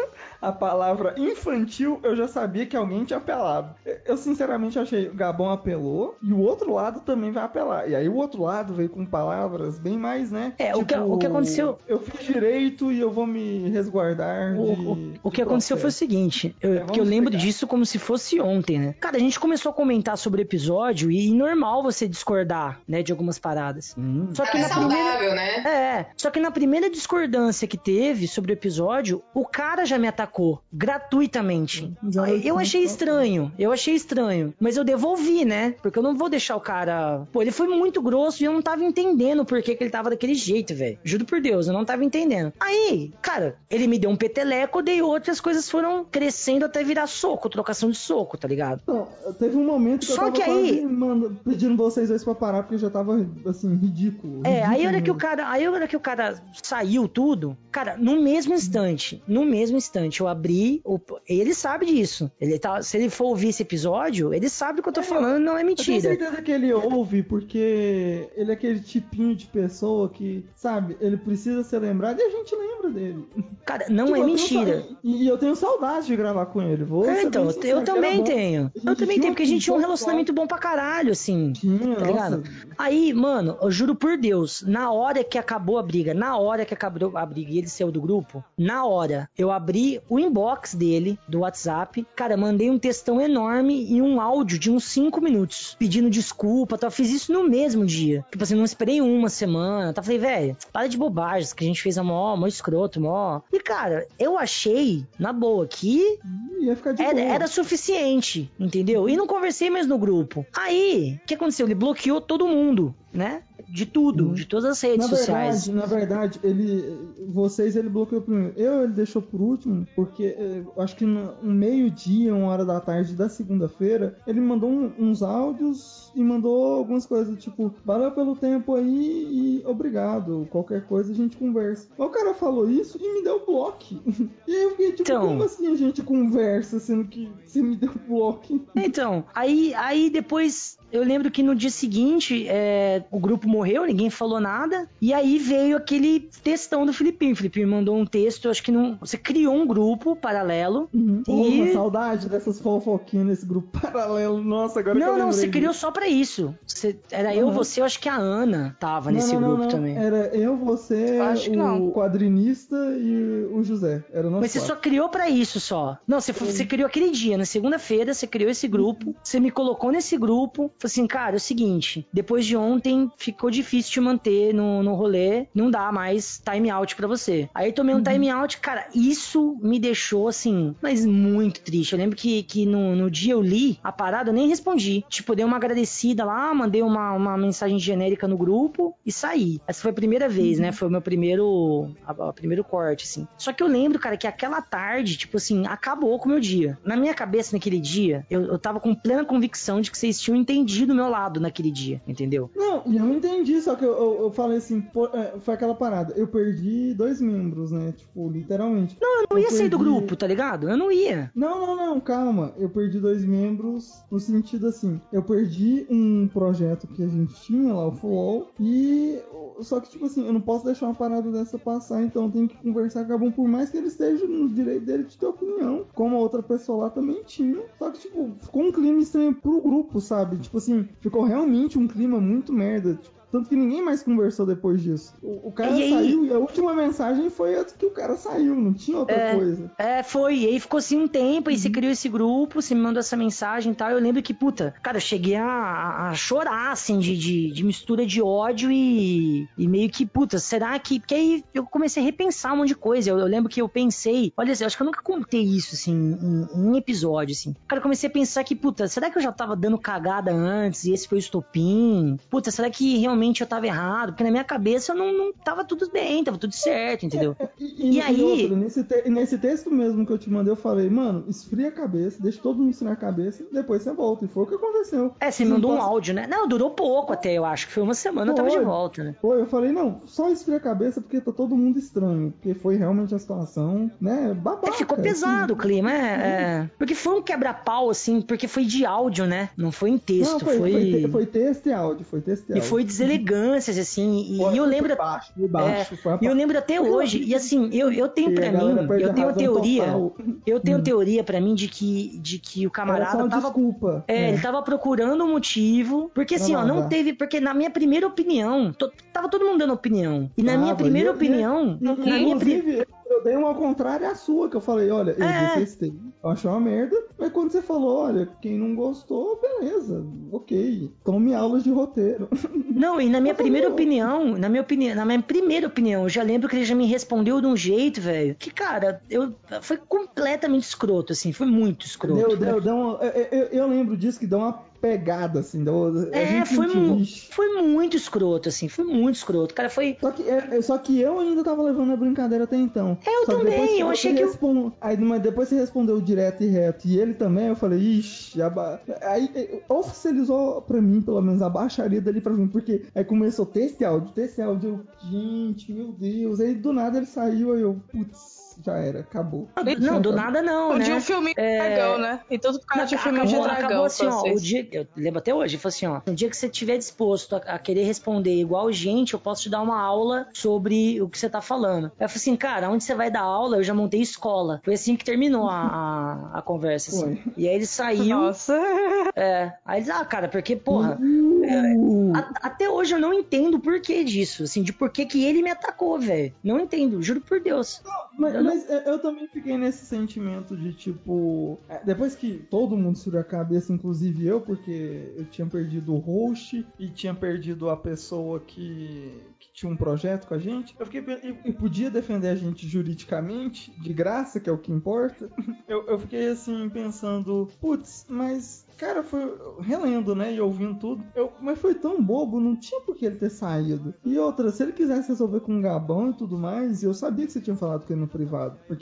a palavra infantil, eu já sabia que alguém tinha apelado. Eu sinceramente achei o Gabão apelou e o outro lado também vai apelar. E aí o outro lado veio com palavras bem mais, né? É, o que- o que aconteceu- Eu fiz direito e eu vou me resguardar O, de. o, o de que aconteceu foi o processo. seguinte, eu, É, porque eu vamos lembro explicar. disso como se fosse ontem, né? Cara, a gente começou a comentar sobre o episódio e, e normal você discordar, né, de algumas paradas. Só que É na saudável, primeira, né? é, só que na primeira discordância que teve sobre o episódio, o cara já me atacou gratuitamente. Eu achei estranho, eu achei estranho, mas eu devolvi, né? Porque eu não vou deixar o cara, pô, ele foi muito grosso e eu não tava entendendo por que que ele tava daquele jeito, velho. Juro por Deus, eu não tava entendendo. Aí, cara, ele me deu um peteleco, daí outras coisas foram crescendo até virar soco, trocação de soco, tá ligado? Então, teve um momento que Só eu tava que aí- quase manda- pedindo vocês dois pra parar, porque já tava, assim, ridículo. É, aí a hora ridículo que o mesmo. cara, aí a hora que o cara saiu tudo, cara, no mesmo instante, no mesmo instante, eu abri, o, ele sabe disso. Ele tá, se ele for ouvir esse episódio, ele sabe do que eu tô falando, não é Eu tenho mentira. certeza que ele ouve porque ele é aquele tipinho de pessoa que, sabe, ele precisa ser lembrado e a gente lembra dele. Cara, não Tipo, é eu tenho mentira. sa- E, e eu tenho saudade de gravar com ele. Vou É, ser então, bem eu, sincero, eu que também era bom. tenho. A Eu gente também tinha tenho, porque a gente tinha um bom relacionamento bom pra caralho, assim. Tinha, Tá ligado? nossa. Aí, mano, eu juro por Deus, na hora que acabou a briga, na hora que acabou a briga e ele saiu do grupo, na hora, eu abri o inbox dele, do WhatsApp, cara, mandei um textão enorme e um áudio de uns cinco minutos, pedindo desculpa, tá? Eu fiz isso no mesmo dia. Tipo assim, não esperei uma semana, tá? Falei, velho, para de bobagens, que a gente fez a mó, mó escroto, mó... E, cara, eu achei, na boa, que Ia ficar de era, boa. era suficiente, entendeu? E não conversei mais no grupo. Aí, o que aconteceu? Ele bloqueou todo mundo, né? De tudo, de todas as redes na sociais. verdade, na verdade, ele, vocês ele bloqueou primeiro. Eu ele deixou por último, porque eh, eu acho que no um meio-dia, uma hora da tarde da segunda-feira, ele mandou um- uns áudios e mandou algumas coisas, tipo, valeu pelo tempo aí e obrigado. Qualquer coisa a gente conversa. Mas o cara falou isso e me deu bloco. E aí eu fiquei tipo, Então. como assim a gente conversa sendo que você me deu bloco? Então, aí, aí depois eu lembro que no dia seguinte é, o grupo morreu, ninguém falou nada. E aí veio aquele textão do Filipinho. O Filipinho mandou um texto, acho que não. Você criou um grupo paralelo. Porra, E. saudade dessas fofoquinhas nesse grupo paralelo. Nossa, agora que eu Não, não, lembrei você criou disso. só pra isso. Você- era eu, Uhum. você, eu acho que a Ana tava Não, nesse não, não, grupo não. também. Era eu, você, Eu acho que o não. quadrinista e o José. Era o nosso Mas você quatro. só criou pra isso só. Não, você, você criou aquele dia, na segunda-feira, você criou esse grupo, você me colocou nesse grupo, falou assim, cara, é o seguinte, depois de ontem ficou difícil te manter no, no rolê, não dá mais time out pra você. Aí eu tomei um time out, cara, isso me deixou assim, mas muito triste. Eu lembro que, que no, no dia eu li a parada, eu nem respondi. Tipo, eu dei uma agradecida lá, mandei uma, uma mensagem genérica no grupo e saí. Essa foi a primeira vez, né? Foi o meu primeiro, a, a primeiro corte, assim. Só que eu lembro, cara, que aquela tarde, tipo assim, acabou com o meu dia. Na minha cabeça, naquele dia, eu, eu tava com plena convicção de que vocês tinham entendido o meu lado naquele dia, entendeu? Não, e eu entendi, só que eu, eu, eu falei assim, pô, é, foi aquela parada. Eu perdi dois membros, né? Tipo, literalmente. Não, eu não Eu ia sair do perdi- grupo, tá ligado? Eu não ia. Não, não, não, calma. Eu perdi dois membros no sentido assim. Eu perdi um projeto que a gente tinha lá, o Flow, e. Só que, tipo assim, eu não posso deixar uma parada dessa passar, então eu tenho que conversar com a Gabão, por mais que ele esteja no direito dele de ter opinião, como a outra pessoa lá também tinha. Só que, tipo, ficou um clima estranho pro grupo, sabe? Tipo assim, ficou realmente um clima muito merda. Tipo, Tanto que ninguém mais conversou depois disso. O, o cara E aí- saiu e a última mensagem foi a que o cara saiu, não tinha outra É, coisa. é, foi. E aí ficou assim um tempo, aí você criou esse grupo, você me mandou essa mensagem e tal. Eu lembro que, puta, cara, eu cheguei a, a- a chorar, assim, de, de, de mistura de ódio e, e meio que, puta, será que. Porque aí eu comecei a repensar um monte de coisa. Eu, eu lembro que eu pensei, olha, eu acho que eu nunca contei isso, assim, em, em episódio, assim. Cara, eu comecei a pensar que, puta, será que eu já tava dando cagada antes e esse foi o estopim? Puta, será que realmente eu tava errado? Porque na minha cabeça eu não, não tava tudo bem, tava tudo certo, entendeu? E, E aí- outra, nesse, te- nesse texto mesmo que eu te mandei, eu falei, mano, esfria a cabeça, deixa todo mundo esfriar a cabeça, depois você volta. E foi o que aconteceu. É, você Não mandou um passa- áudio, né? Não, durou pouco até, eu acho que foi uma semana, eu tava de Foi. volta, né? Foi, eu falei, não, só esfria a cabeça porque tá todo mundo estranho. Porque foi realmente a situação, né, babaca. É, ficou pesado o assim. clima, é, é. Porque foi um quebra-pau, assim, porque foi de áudio, né? Não foi em texto, Não, foi, foi... foi, te- foi texto e áudio, foi texto e E áudio. foi deselegâncias, assim, e, Foi- e eu foi lembro... baixo, foi baixo, é, foi a e eu lembro até Porque hoje, eu- e assim, eu, eu tenho E a pra galera mim, perde eu a tenho a razão teoria, total. eu tenho Hum. teoria pra mim de que, de que o Era camarada só uma tava... desculpa. É, ele tava procurando um motivo, porque Pra assim, ó, não vazar. teve, porque na minha primeira opinião, to- tava todo mundo dando opinião, e na minha Tava, primeira e eu- opinião, e- na minha pri- Inclusive, eu dei uma contrária à sua, que eu falei, olha, eu É. detestei, eu achei uma merda, mas quando você falou, olha, quem não gostou, beleza, ok, tome aulas de roteiro. Não, e na minha Eu falei, primeira ó. opinião, na minha opinião, na minha primeira opinião, eu já lembro que ele já me respondeu de um jeito, velho, que, cara, eu foi completamente escroto, assim, foi muito escroto. Deu, deu, deu um- eu, eu- eu lembro disso que deu uma pegada, assim, deu, a É, gente foi, sentiu, mu- "Ixi". foi muito escroto, assim, foi muito escroto. Cara, foi. Só que, é, é, só que eu ainda tava levando a brincadeira até então. Eu Só que também, depois eu você achei que eu- respon- Aí, mas depois você respondeu direto e reto. E ele também, eu falei, ixi, aba... aí é, oficializou pra mim, pelo menos, a baixaria dali pra mim. Porque aí começou texto e áudio, texto e áudio. Eu, gente, meu Deus. Aí do nada ele saiu, aí eu, putz, já era, acabou. Não, do nada não, Um né? dia um filminho de É, dragão, né? E tudo por causa de filme de acabou, dragão. acabou assim, ó, francês. o dia, eu lembro até hoje, falou assim, ó, no dia que você estiver disposto a, a querer responder igual gente, eu posso te dar uma aula sobre o que você tá falando. Aí eu falei assim, cara, onde você vai dar aula? Eu já montei escola. Foi assim que terminou a, a, a conversa, assim. Foi. E aí ele saiu, Nossa. é, aí ele, ah, cara, porque, porra, Uh, a- até hoje eu não entendo o porquê disso, assim, de porquê que ele me atacou, velho. Não entendo, juro por Deus. Mas, Eu não- mas eu eu também fiquei nesse sentimento de tipo. é, Depois que todo mundo subiu a cabeça, inclusive eu, porque eu tinha perdido o host e tinha perdido a pessoa que, que tinha um projeto com a gente, eu fiquei pe- e, e podia defender a gente juridicamente, de graça, que é o que importa. Eu, eu fiquei assim pensando, putz, mas. Cara, foi relendo, né, e ouvindo tudo. Eu, mas foi tão bobo, não tinha por que ele ter saído. E outra, se ele quisesse resolver com um Gabão e tudo mais, eu sabia que você tinha falado com ele no privado. Porque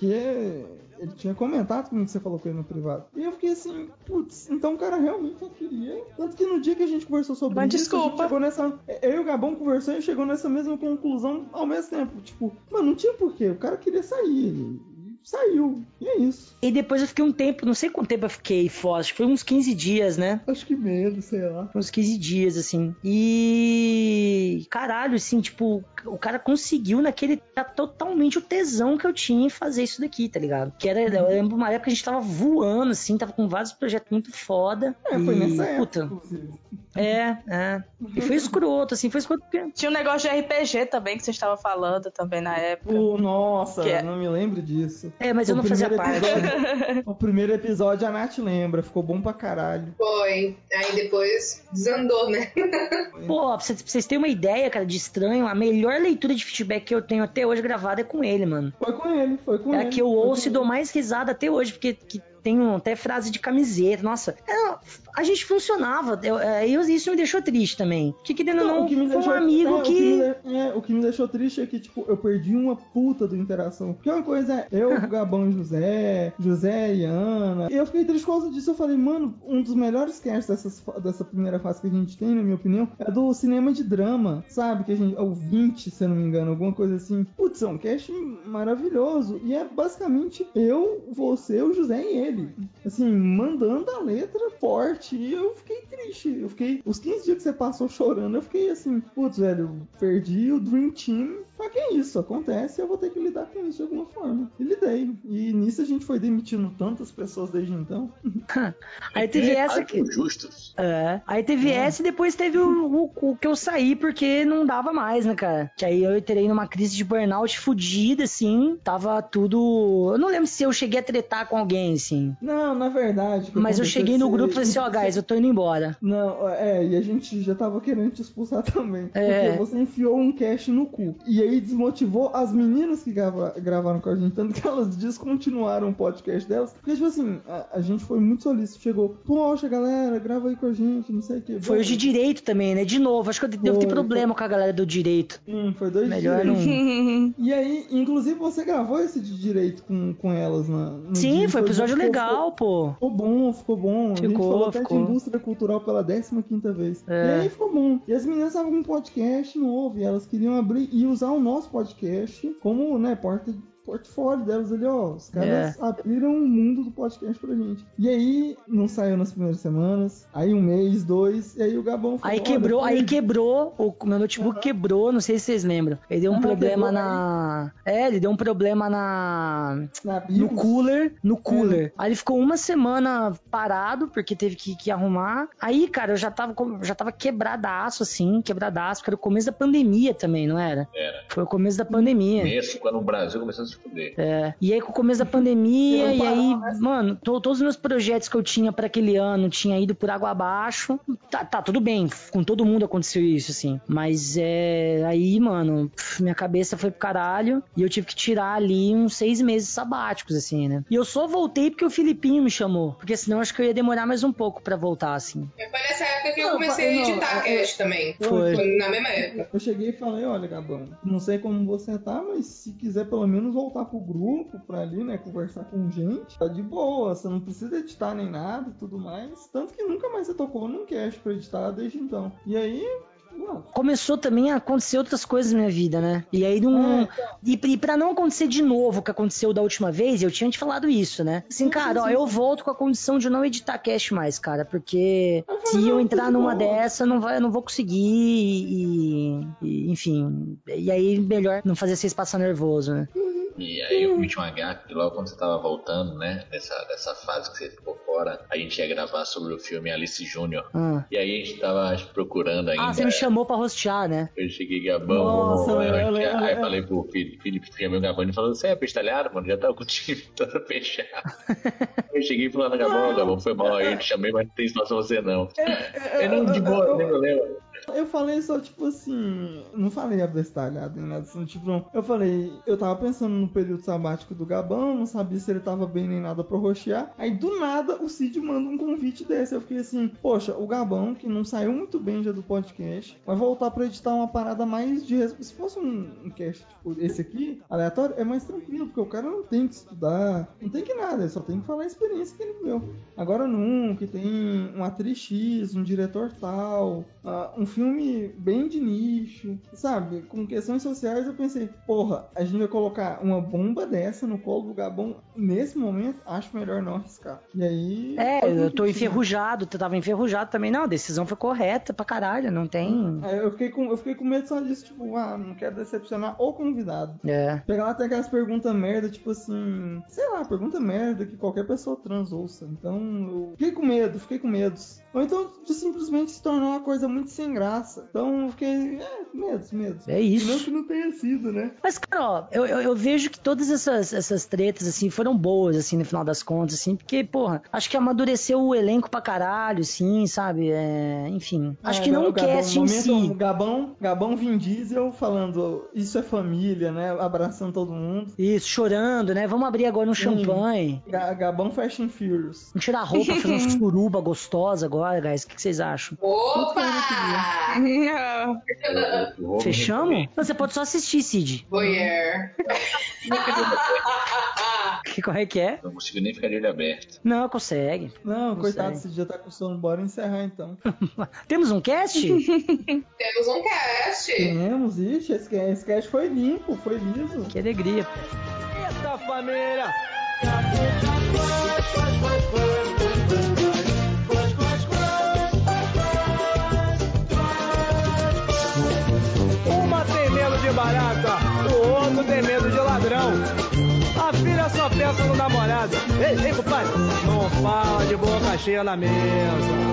ele tinha comentado comigo que você falou com ele no privado. E eu fiquei assim, putz, então o cara realmente só queria. Tanto que no dia que a gente conversou sobre Uma isso, a gente desculpa. chegou nessa. Eu e o Gabão conversou e chegou nessa mesma conclusão ao mesmo tempo. Tipo, mano, não tinha por quê. O cara queria sair. E saiu. E é isso. E depois eu fiquei um tempo, não sei quanto tempo eu fiquei fora, acho que foi uns quinze dias, né? Acho que medo, sei lá. Uns quinze dias, assim. E. Caralho, assim, tipo, o cara conseguiu naquele. Tá totalmente o tesão que eu tinha em fazer isso daqui, tá ligado? Que era. Eu lembro uma época que a gente tava voando, assim, tava com vários projetos muito foda. É, e, foi nessa época, puta, inclusive. É, é. E foi escroto, assim, foi escroto porque. Tinha um negócio de R P G também que você estava falando também na época. Pô, nossa, Que é- não me lembro disso. É, mas eu O não fazia primeiro parte. episódio- o primeiro episódio a Nath lembra, ficou bom pra caralho. Foi. Aí depois desandou, né? Pô, pra vocês, pra vocês terem uma ideia, cara, de estranho, a melhor leitura de feedback que eu tenho até hoje gravada é com ele, mano. Foi com ele, foi com É ele. a que eu foi ouço com e dou ele. mais risada até hoje, porque que tem um- até frase de camiseta. Nossa, é, a gente funcionava. Eu, é, eu- isso me deixou triste também. Que querendo ou Não, não, o que me foi deixou, um amigo é, que. O que, me, de- é, o que me deixou triste é que, tipo, eu perdi uma puta do interação. Porque uma coisa é eu, Gabão e José, José e Ana. E eu fiquei triste por causa disso. Eu falei, mano, um dos melhores casts dessas, fa- dessa primeira fase que a gente tem, na minha opinião, é do cinema de drama, sabe? Que a gente. É o vinte, se eu não me engano, alguma coisa assim. Putz, é um cast maravilhoso. E é basicamente eu, você, o José e ele. Assim, mandando a letra forte. E eu fiquei triste. Eu fiquei. Os quinze dias que você passou chorando, eu fiquei assim, putz, velho, perdi o Dream Team. Só que que é isso, acontece e eu vou ter que lidar com isso de alguma forma. E lidei. E nisso a gente foi demitindo tantas pessoas desde então. Aí teve essa que... Justos. É. Aí teve é. essa e depois teve o, o, o que eu saí porque não dava mais, né, cara? Que aí eu entrei numa crise de burnout fodida, assim. Tava tudo... Eu não lembro se eu cheguei a tretar com alguém, assim. Não, na verdade... Mas eu cheguei no grupo e falei assim, ó, oh, guys, eu tô indo embora. Não, é, e a gente já tava querendo te expulsar também. É. Porque você enfiou um cash no cu. E aí desmotivou as meninas que grava, gravaram com a gente, tanto que elas descontinuaram o podcast delas. Porque, tipo assim, a, a gente foi muito solícito. Chegou, poxa, galera, grava aí com a gente, não sei o que. Foi o de direito também, né? De novo, acho que eu devo foi, ter problema foi... com a galera do direito. Sim, foi dois Melhor direitos. Não... E aí, inclusive, você gravou esse de direito com, com elas na, no Sim, dia, foi um episódio ficou, legal, pô. Ficou bom, ficou bom. Ficou, a gente falou ficou. até de indústria cultural pela décima quinta vez. É. E aí ficou bom. E as meninas estavam com um podcast novo e elas queriam abrir e usar o nosso podcast como, né, porta portfólio delas ali, ó. Os caras é. abriram o mundo do podcast pra gente. E aí, não saiu nas primeiras semanas. Aí um mês, dois, e aí o Gabão falou... Aí quebrou, aí quebrou, o meu notebook uhum. quebrou, não sei se vocês lembram. Ele deu um uhum, problema quebrou, na... Aí. É, ele deu um problema na... na no cooler, no cooler. Uhum. Aí ele ficou uma semana parado, porque teve que, que arrumar. Aí, cara, eu já tava, já tava quebradaço, assim, quebradaço, porque era o começo da pandemia também, não era? Era. Foi o começo da pandemia. Começo, quando o Brasil começou a se fuder. É. E aí, com o começo da pandemia, e aí, mano, to, todos os meus projetos que eu tinha pra aquele ano tinha ido por água abaixo. Tá, tá, tudo bem, com todo mundo aconteceu isso, assim. Mas é. Aí, mano, pff, minha cabeça foi pro caralho. E eu tive que tirar ali uns seis meses sabáticos, assim, né? E eu só voltei porque o Filipinho me chamou. Porque senão acho que eu ia demorar mais um pouco pra voltar, assim. Foi nessa época que eu comecei não, a editar cast também. Foi. Foi na mesma época. Eu cheguei e falei, olha, Gabão, não sei como você tá, mas se quiser pelo menos voltar pro grupo, pra ali, né, conversar com gente, tá de boa, você não precisa editar nem nada e tudo mais. Tanto que nunca mais você tocou num cast pra editar desde então. E aí... Não. Começou também a acontecer outras coisas na minha vida, né? E aí não. É, então... e, e pra não acontecer de novo o que aconteceu da última vez, eu tinha te falado isso, né? Assim, cara, ó, eu volto com a condição de não editar cast mais, cara, porque eu se não, eu entrar numa bom. dessa, não vai, eu não vou conseguir e, e. Enfim. E aí, melhor não fazer vocês passar nervoso, né? E aí eu cometi uma gafe, que logo quando você tava voltando, né, dessa, dessa fase que você ficou fora, a gente ia gravar sobre o filme Alice Júnior. Hum. E aí a gente tava procurando ainda. Ah, você me chamou pra rostear, né? Eu cheguei, Gabão, Nossa, vamos, eu, eu, eu, aí eu falei pro Felipe, Felipe chamei o Gabão, ele falou, você é pestalhado, mano, já tava com o time todo fechado. Eu cheguei falando, Gabão, Gabão, foi mal aí, eu te chamei, mas não tem espaço pra você não. Eu não, de boa, nem eu lembro. Eu falei só, tipo assim, não falei abestalhado nem nada assim, tipo, não. Eu falei, eu tava pensando no período sabático do Gabão, não sabia se ele tava bem nem nada pra roxear. Aí do nada o Cid manda um convite desse. Eu fiquei assim, poxa, o Gabão, que não saiu muito bem já do podcast, vai voltar pra editar uma parada mais de. Se fosse um, um cast, tipo, esse aqui, aleatório, é mais tranquilo, porque o cara não tem que estudar, não tem que nada, ele só tem que falar a experiência que ele viveu. Agora num, que tem uma atriz X, um diretor tal, uh, um filme bem de nicho, sabe? Com questões sociais, eu pensei, porra, a gente vai colocar uma bomba dessa no colo do Gabão nesse momento, acho melhor não arriscar. E aí... É, eu tô enferrujado, tu tava enferrujado também. Não, a decisão foi correta pra caralho, não tem... É, eu, fiquei com, eu fiquei com medo só disso, tipo, ah, não quero decepcionar o convidado. É. Pegar lá até aquelas perguntas merda, tipo assim, sei lá, pergunta merda que qualquer pessoa trans ouça. Então, eu fiquei com medo, fiquei com medos. Ou então, simplesmente se tornou uma coisa muito sem graça. Então, eu fiquei, é, medos, medos. É isso. Não que não tenha sido, né? Mas, cara, ó, eu, eu, eu vejo que todas essas, essas tretas, assim, foram boas, assim, no final das contas, assim, porque, porra, acho que amadureceu o elenco pra caralho, assim, sabe? É, enfim, acho é, que não o Gabão, cast em si. Gabão, Gabão Vin Diesel falando, isso é família, né? Abraçando todo mundo. Isso, chorando, né? Vamos abrir agora um Sim. champanhe. Gabão Fast and Furious. Vamos tirar a roupa, fazer uma suruba gostosa agora, guys. O que, que vocês acham? Opa! Fechamos? Você pode só assistir, Cid. Voyeur. Que, qual é que é? Não consigo nem ficar de olho aberto. Não, consegue. Não, consegue. Coitado, esse dia tá com sono. Bora encerrar então. Temos um cast? Temos um cast. Temos, ixi, esse, esse cast foi limpo, foi liso. Que alegria. Eita família! Uma tem medo de barata, compadre. Ei, ei, compadre. Não fala de boca cheia na mesa.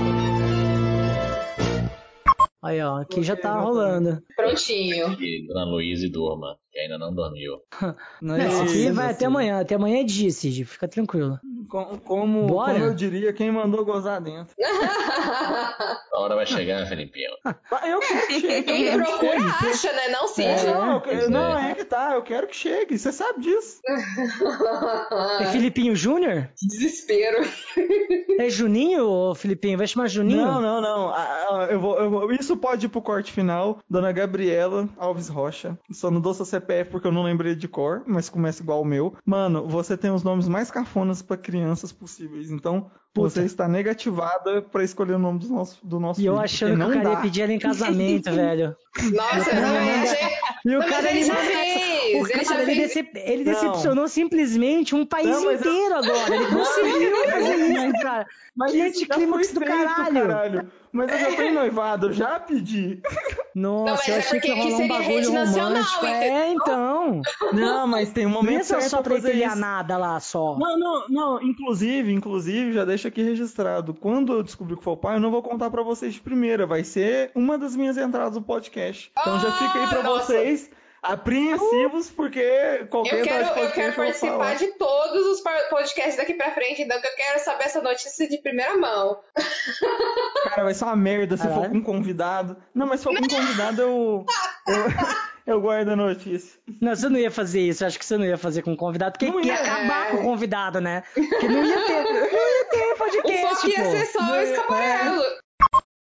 Aí, ó, aqui já tá rolando. Prontinho. Que Dona Luísa durma, que ainda não dormiu. Não, esse aqui vai até amanhã. Até amanhã é dia, Cid. Fica tranquilo. Como, como, como eu diria, quem mandou gozar dentro. A hora vai chegar, Felipinho. Eu quero que chegue. Quem procura acha, né? Não, Cid. É, não, eu, não, é que tá. Eu quero que chegue. Você sabe disso. É Filipinho Júnior? Desespero. É Juninho ou Filipinho? Vai chamar Juninho? Não, não, não. Ah, eu vou, eu vou, isso pode ir pro corte final. Dona Gabriela Alves Rocha. Só não dou seu C P F porque eu não lembrei de cor, mas começa igual o meu. Mano, você tem os nomes mais cafonas pra crianças possíveis. Então, Puta. Você está negativada pra escolher o nome do nosso, do nosso E filho. eu achando que o cara ia pedir ela em casamento, velho. Nossa, não, é. E o não, cara, ele ele já não, fez. O cara, ele já ele, fez. decep... ele decepcionou simplesmente um país não, inteiro eu... agora. Ele conseguiu fazer isso, cara. Mas que anticlímax do caralho. caralho. Mas eu já tô noivado, eu já pedi. Nossa, não, mas eu é achei que ia rolar um bagulho romântico. É, então. Não, mas tem um momento certo só pra ele nada lá, só. Não, não, não. Inclusive, inclusive, já deixa aqui registrado. Quando eu descobrir que foi o pai, eu não vou contar pra vocês de primeira. Vai ser uma das minhas entradas do podcast. Então já fica aí pra nossa. vocês apreensivos, porque qualquer eu quero, podcast eu quero participar de todos os podcasts daqui pra frente, então que eu quero saber essa notícia de primeira mão. Cara, vai ser uma merda se ah, for com um convidado. Não, mas se for com um convidado, eu, eu, eu guardo a notícia. Não, você não ia fazer isso. Eu acho que você não ia fazer com um convidado, porque ia, ia acabar com o convidado, né? Porque não ia ter, não ia ter podcast, o foco ia pô. ser só o Escaparelo.